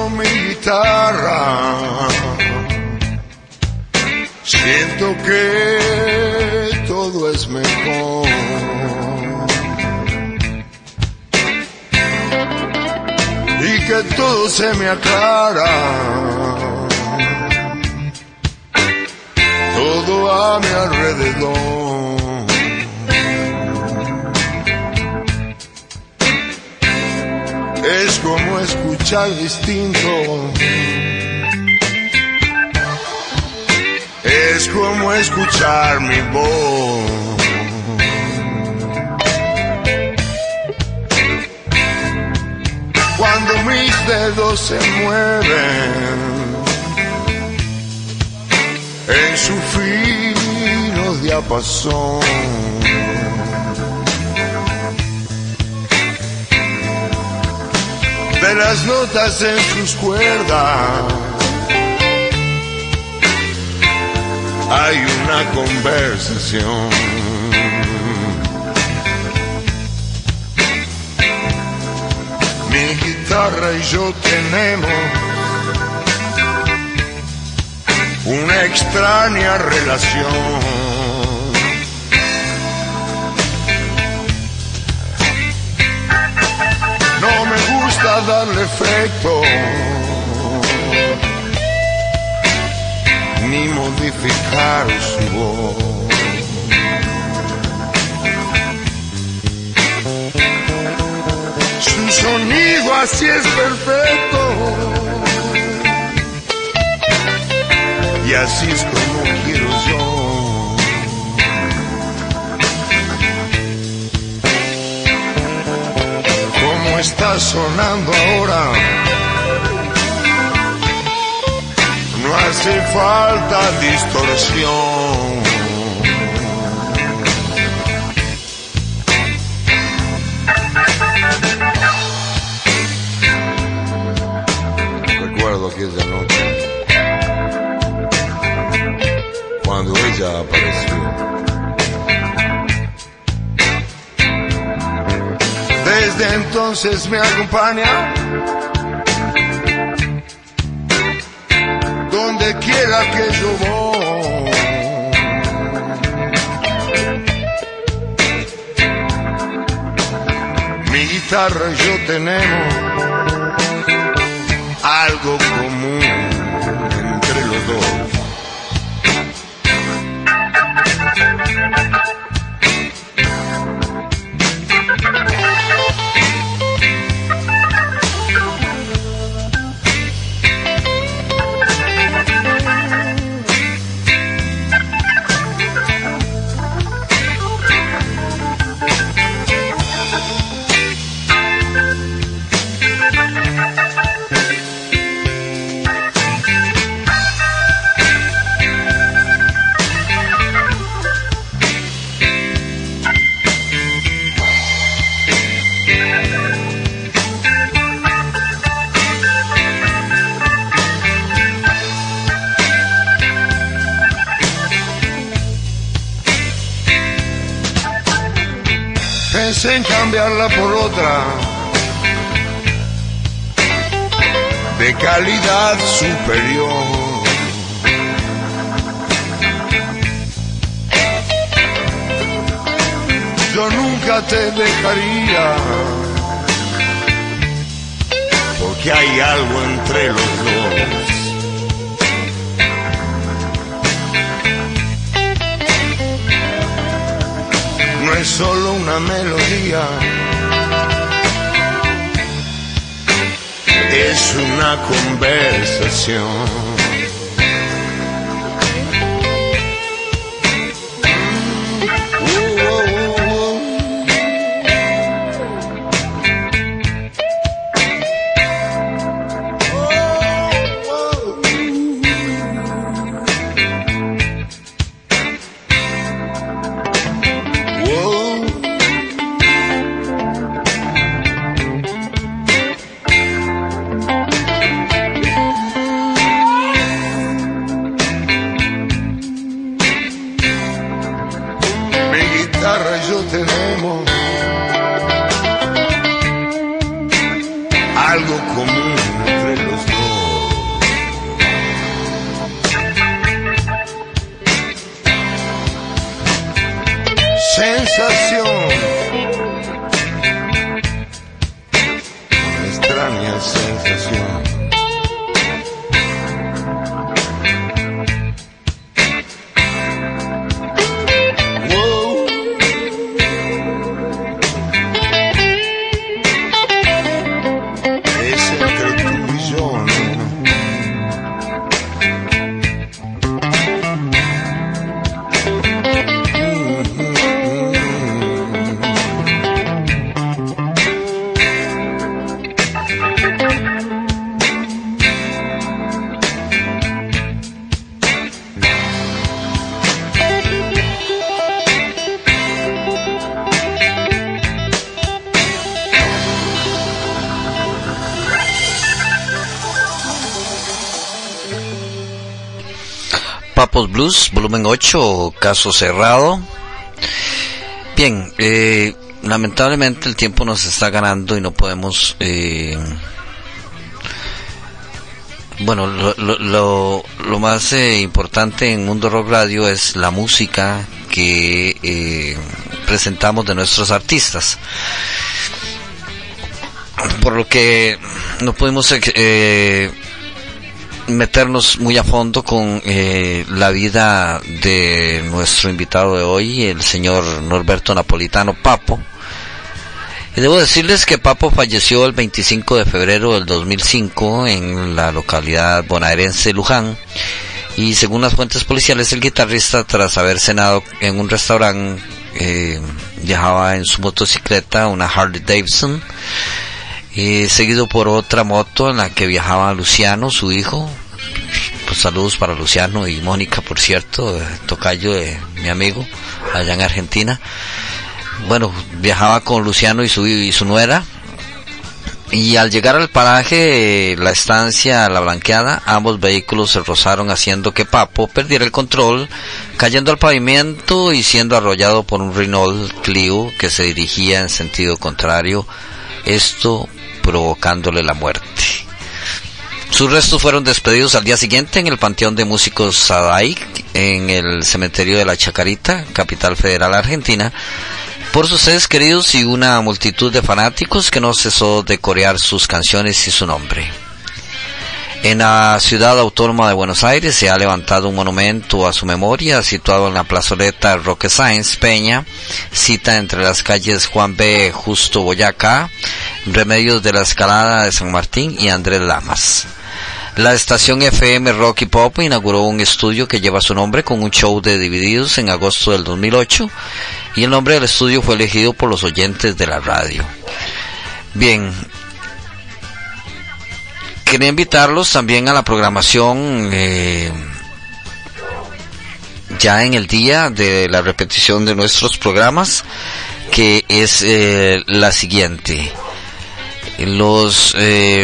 [SPEAKER 7] Tocando mi guitarra, siento que todo es mejor. Y que todo se me aclara, todo a mi alrededor. Es como escuchar distinto, es como escuchar mi voz. Cuando mis dedos se mueven en su fino diapasón, de las notas en sus cuerdas hay una conversación. Mi guitarra y yo tenemos una extraña relación. No me gusta darle efecto ni modificar su voz. Su sonido así es perfecto y así es como quiero yo. Como está sonando ahora, no hace falta distorsión. Recuerdo aquella noche cuando ella apareció. Desde entonces me acompaña donde quiera que yo voy. Mi guitarra y yo tenemos algo común entre los dos. Pensé en cambiarla por otra de calidad superior. Yo nunca te dejaría, porque hay algo entre los dos. No es solo una melodía, es una conversación.
[SPEAKER 5] Papos Blues, volumen 8, caso cerrado. Bien, lamentablemente el tiempo nos está ganando y no podemos... Bueno, lo más importante en Mundo Rock Radio es la música que presentamos de nuestros artistas. Por lo que no pudimos meternos muy a fondo con la vida de nuestro invitado de hoy, el señor Norberto Napolitano Papo. Y debo decirles que Papo falleció el 25 de febrero del 2005 en la localidad bonaerense de Luján. Y según las fuentes policiales, el guitarrista, tras haber cenado en un restaurante, viajaba en su motocicleta, una Harley Davidson, seguido por otra moto en la que viajaba Luciano, su hijo. Pues saludos para Luciano y Mónica, por cierto, tocayo de mi amigo allá en Argentina. Bueno, viajaba con Luciano y su nuera, y al llegar al paraje, la estancia La Blanqueada, ambos vehículos se rozaron, haciendo que Papo perdiera el control, cayendo al pavimento y siendo arrollado por un Renault Clio que se dirigía en sentido contrario, esto provocándole la muerte. Sus restos fueron despedidos al día siguiente en el Panteón de Músicos Sadaic, en el cementerio de La Chacarita, capital federal argentina, por sus seres queridos y una multitud de fanáticos que no cesó de corear sus canciones y su nombre. En la ciudad autónoma de Buenos Aires se ha levantado un monumento a su memoria, situado en la plazoleta Roque Sáenz Peña, cita entre las calles Juan B. Justo Boyacá, Remedios de la Escalada de San Martín y Andrés Lamas. La estación FM Rock y Pop inauguró un estudio que lleva su nombre con un show de Divididos en agosto del 2008, y el nombre del estudio fue elegido por los oyentes de la radio. Bien, quería invitarlos también a la programación ya en el día de la repetición de nuestros programas, que es la siguiente. Los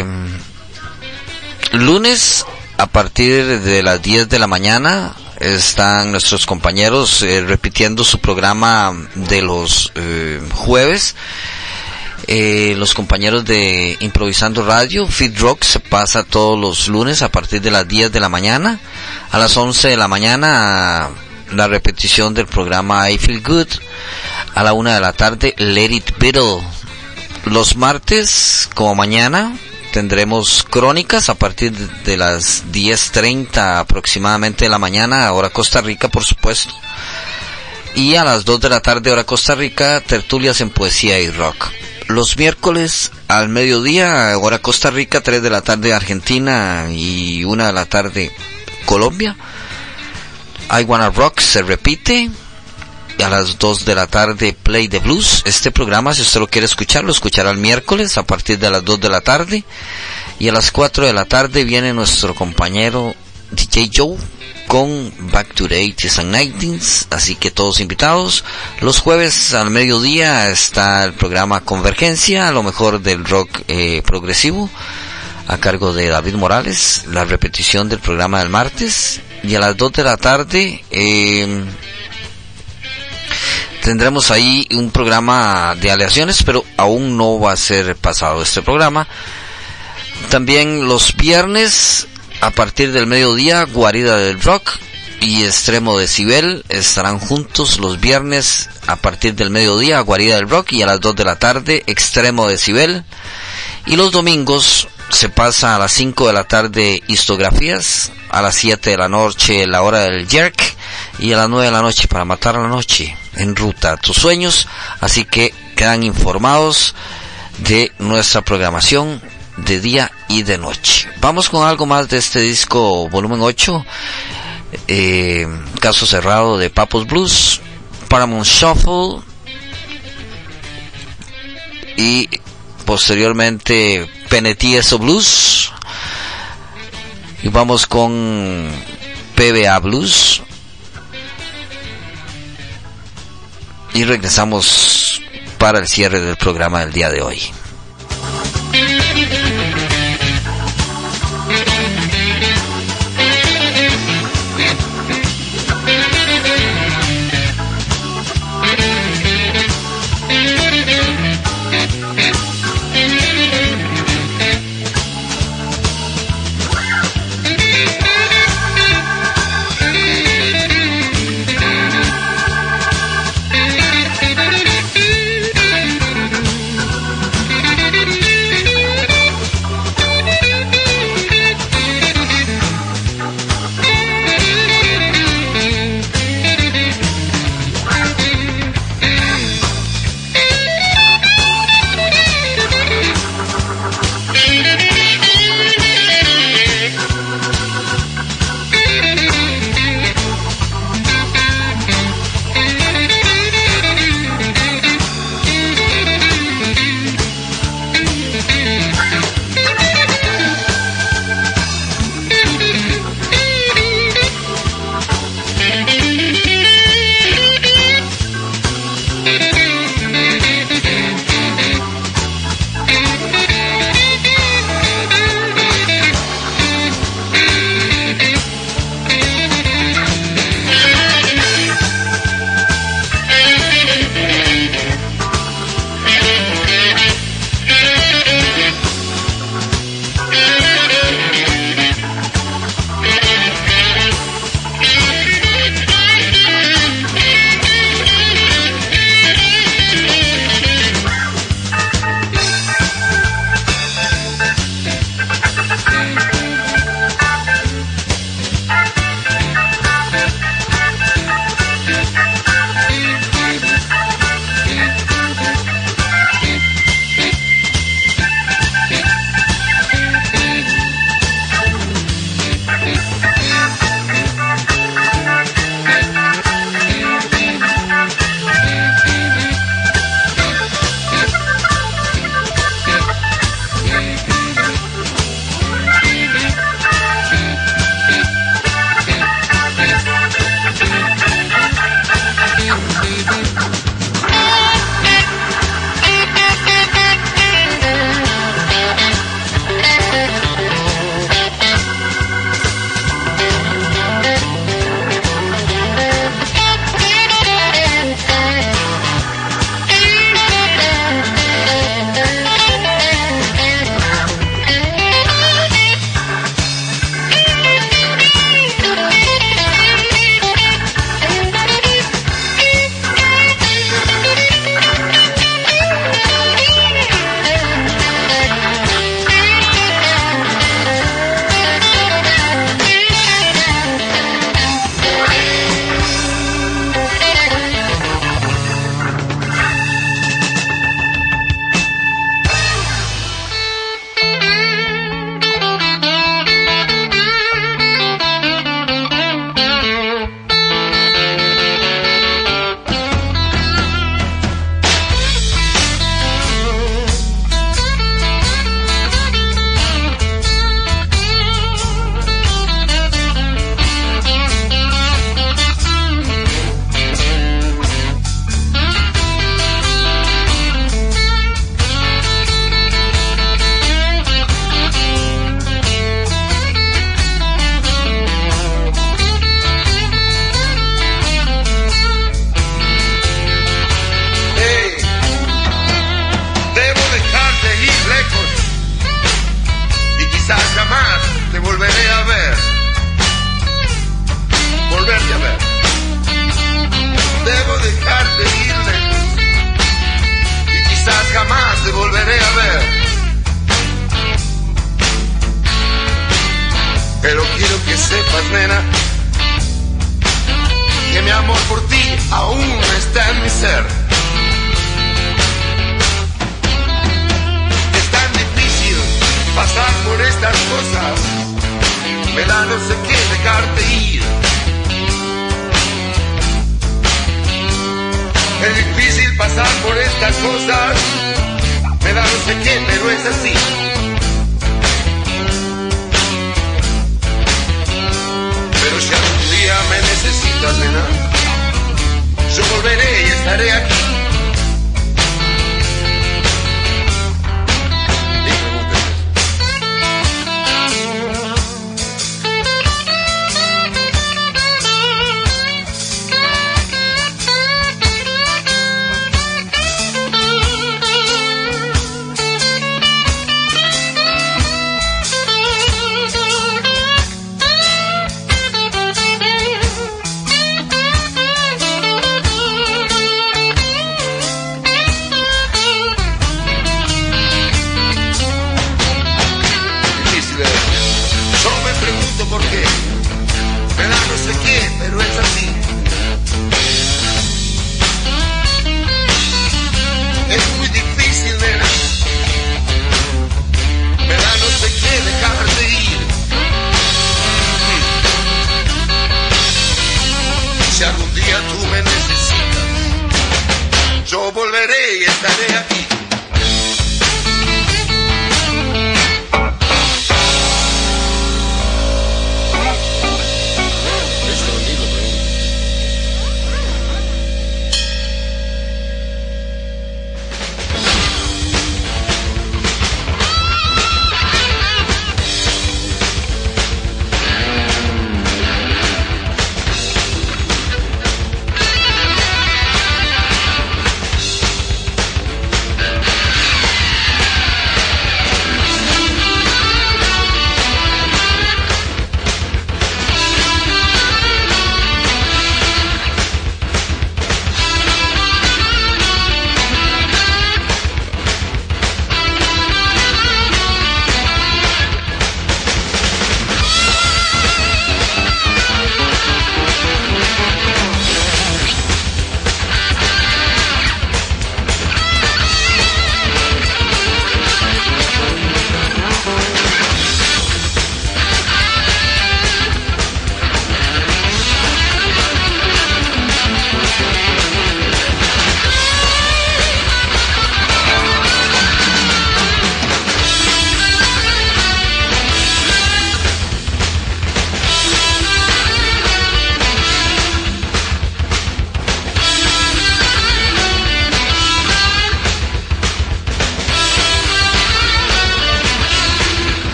[SPEAKER 5] lunes a partir de las 10 de la mañana están nuestros compañeros repitiendo su programa de los jueves. Los compañeros de Improvisando Radio, Fit Rock, se pasa todos los lunes a partir de las 10 de la mañana. A las 11 de la mañana la repetición del programa I Feel Good. A la 1 de la tarde Let It Beatle. Los martes, como mañana, tendremos crónicas a partir de las 10:30 aproximadamente de la mañana, hora Costa Rica, por supuesto. Y a las 2 de la tarde, hora Costa Rica, tertulias en poesía y rock. Los miércoles al mediodía, hora Costa Rica, 3 de la tarde Argentina y 1 de la tarde Colombia, I Wanna Rock se repite. A las 2 de la tarde Play the Blues. Este programa, si usted lo quiere escuchar, lo escuchará el miércoles a partir de las 2 de la tarde. Y a las 4 de la tarde viene nuestro compañero DJ Joe con Back to the 80s and 90s, así que todos invitados. Los jueves al mediodía está el programa Convergencia, lo mejor del rock progresivo, a cargo de David Morales, la repetición del programa del martes. Y a las 2 de la tarde tendremos ahí un programa de aleaciones, pero aún no va a ser pasado este programa. También los viernes a partir del mediodía, Guarida del Rock y Extremo Decibel estarán juntos los viernes a partir del mediodía, Guarida del Rock, y a las 2 de la tarde Extremo Decibel. Y los domingos se pasa a las 5 de la tarde Histografías, a las 7 de la noche La Hora del Jerk, y a las 9 de la noche Para Matar la Noche, en ruta a tus sueños. Así que quedan informados de nuestra programación de día y de noche. Vamos con algo más de este disco volumen 8, caso cerrado de Papos Blues, Paramount Shuffle, y posteriormente Penetieso Blues. Y vamos con PBA Blues. Y regresamos para el cierre del programa del día de hoy.
[SPEAKER 7] Pero quiero que sepas, nena, que mi amor por ti aún está en mi ser. Es tan difícil pasar por estas cosas, me da no sé qué dejarte ir. Es difícil pasar por estas cosas, me da no sé qué, pero es así. Pero si algún día me necesitas, nena, yo volveré y estaré aquí.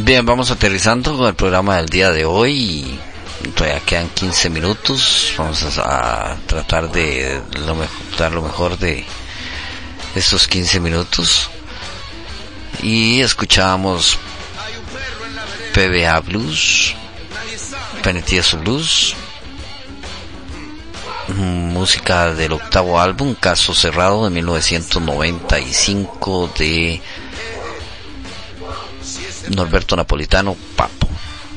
[SPEAKER 5] Bien, vamos aterrizando con el programa del día de hoy. Todavía quedan 15 minutos. Vamos a tratar de dar lo mejor de estos 15 minutos. Y escuchábamos PBA Blues, Penitieso Blues, música del octavo álbum Caso Cerrado de 1995 de Norberto Napolitano, Papo.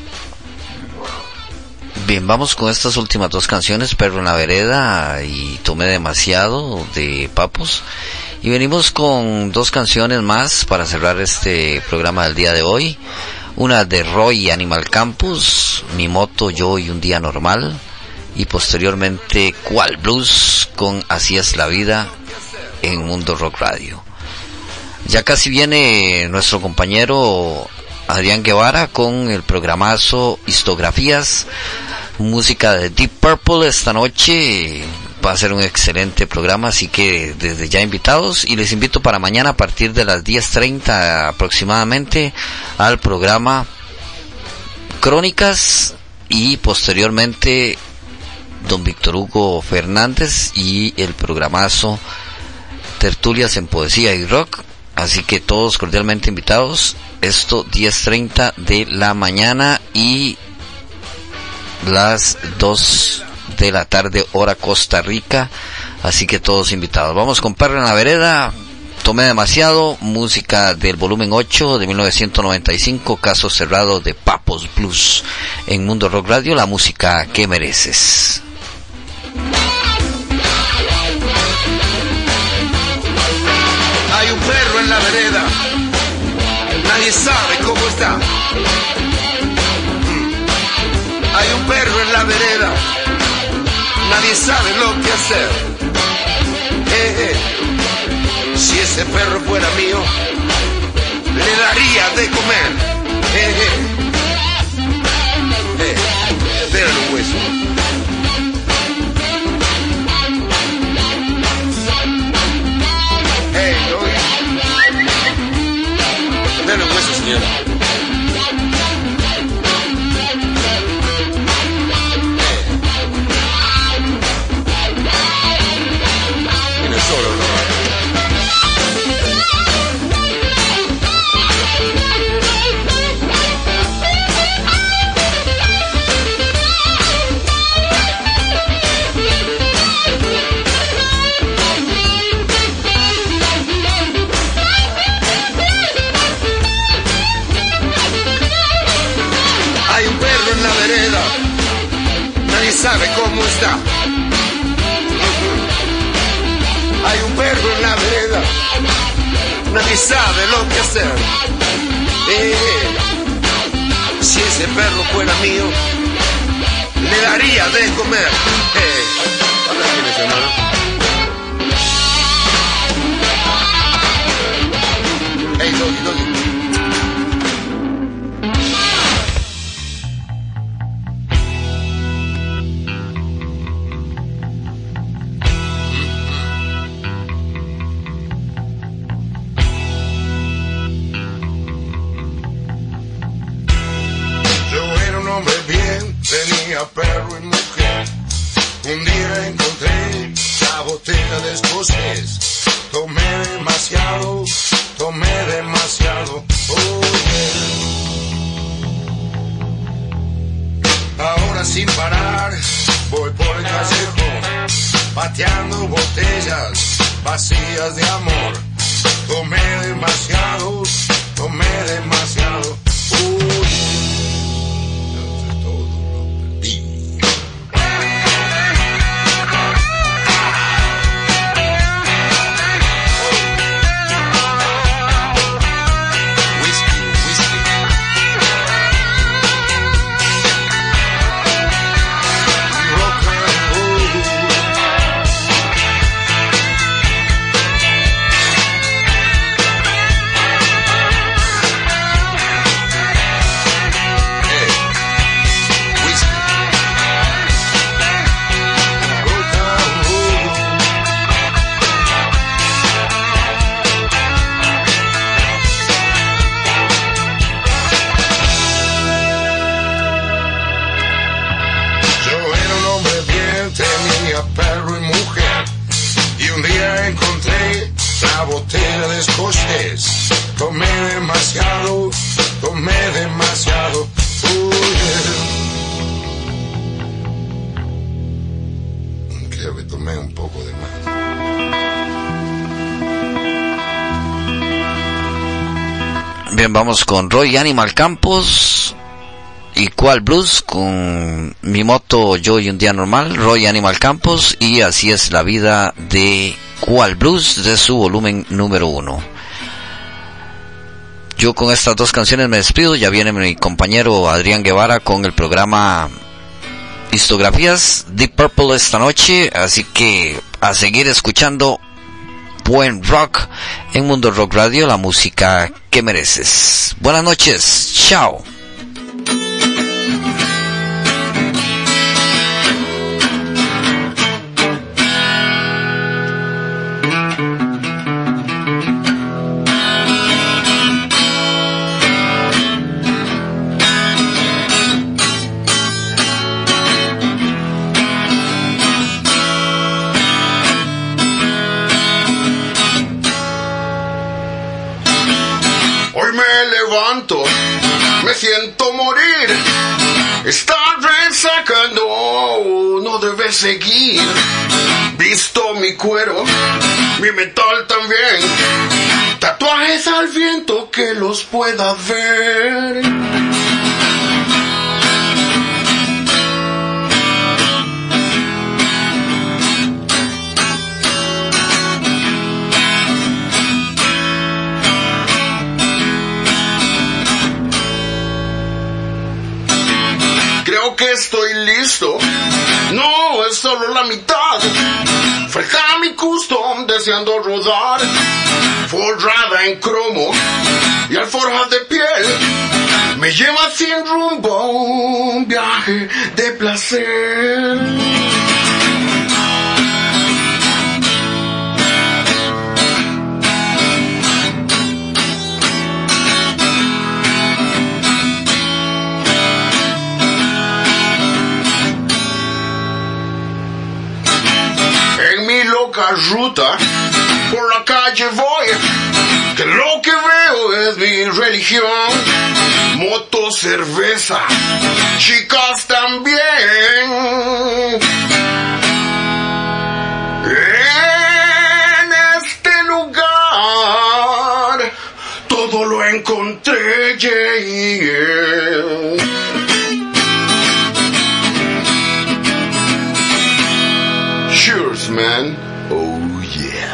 [SPEAKER 5] Bien, vamos con estas últimas dos canciones, Perro en la Vereda y Tomé Demasiado, de Papos. Y venimos con dos canciones más para cerrar este programa del día de hoy. Una de Roy Animal Campus, Mi Moto, Yo y Un Día Normal. Y posteriormente Cual Blues con Así es la Vida en Mundo Rock Radio. Ya casi viene nuestro compañero Adrián Guevara con el programazo Histografías, música de Deep Purple esta noche. Va a ser un excelente programa, así que desde ya invitados, y les invito para mañana a partir de las 10:30 aproximadamente al programa Crónicas y posteriormente don Víctor Hugo Fernández y el programazo Tertulias en Poesía y Rock. Así que todos cordialmente invitados. Esto 10:30 de la mañana y las 2 de la tarde hora Costa Rica. Así que todos invitados. Vamos con Perro en la Vereda, Tomé Demasiado, música del volumen 8 de 1995, Caso Cerrado de Papos Blues en Mundo Rock Radio, la música que mereces.
[SPEAKER 2] Hay un perro en la vereda, nadie sabe cómo está. Hay un perro en la vereda, nadie sabe lo que hacer. Si ese perro fuera mío, le daría de comer. Dale un hueso. Dale un hueso, señora. Viene solo, ¿no? Nadie sabe cómo está. Hay un perro en la vereda, nadie sabe lo que hacer. Si ese perro fuera mío, le daría de comer. ¿Dónde tienes, hermano? Hey, Doggy, Doggy. Perro y mujer, un día encontré la botella de escocés. Tomé demasiado, oh yeah. Ahora sin parar, voy por el callejón, pateando botellas vacías de amor. Tomé demasiado, oh yeah.
[SPEAKER 3] lejos es. Tomé demasiado, tomé demasiado. Creo que tomé un poco de más.
[SPEAKER 5] Bien, vamos con Roy Animal Campos y Cual Blues con Mi Moto, Yo y un Día Normal. Roy Animal Campos y Así es la Vida de Cual Blues, de su volumen número 1. Yo con estas dos canciones me despido. Ya viene mi compañero Adrián Guevara con el programa Histografías Deep Purple esta noche, así que a seguir escuchando buen rock en Mundo Rock Radio, la música que mereces. Buenas noches, chao.
[SPEAKER 3] Me siento morir. Esta resaca no debe seguir. Visto mi cuero, mi metal también. Tatuajes al viento que los pueda ver. Creo que estoy listo. No, es solo la mitad. Falta mi custom deseando rodar. Forrada en cromo y alforjas de piel. Me lleva sin rumbo a un viaje de placer. Ruta, por la calle voy, que lo que veo es mi religión. Moto, cerveza, chicas también. En este lugar todo lo encontré, yeah. Cheers, man. Oh, yeah.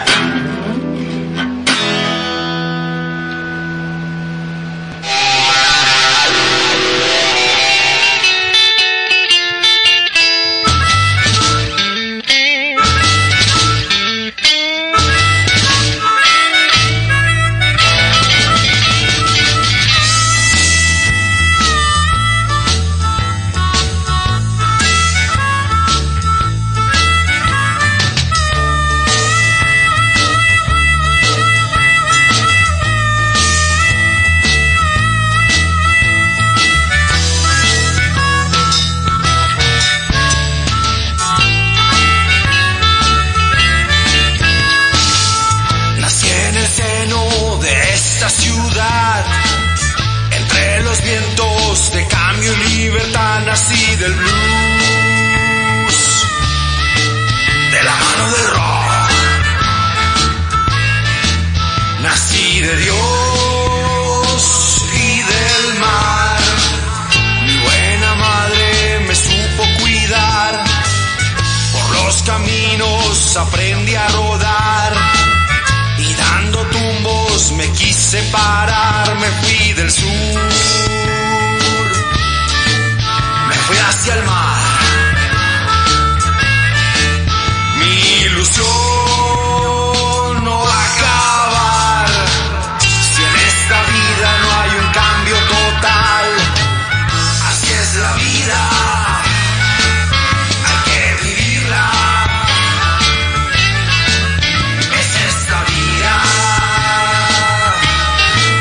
[SPEAKER 6] Nací del blues, de la mano del rock. Nací de Dios y del mar. Mi buena madre me supo cuidar. Por los caminos aprendí a rodar. Y dando tumbos me quise parar. Me fui del sur, fui hacia el mar. Mi ilusión no va a acabar si en esta vida no hay un cambio total. Así es la vida, hay que vivirla. Es esta vida,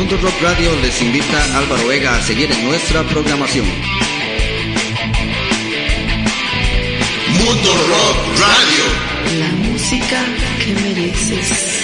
[SPEAKER 9] Mundo Rock Radio les invita a Álvaro Vega a seguir en nuestra programación.
[SPEAKER 3] Mundo Rock Radio.
[SPEAKER 4] La música que mereces.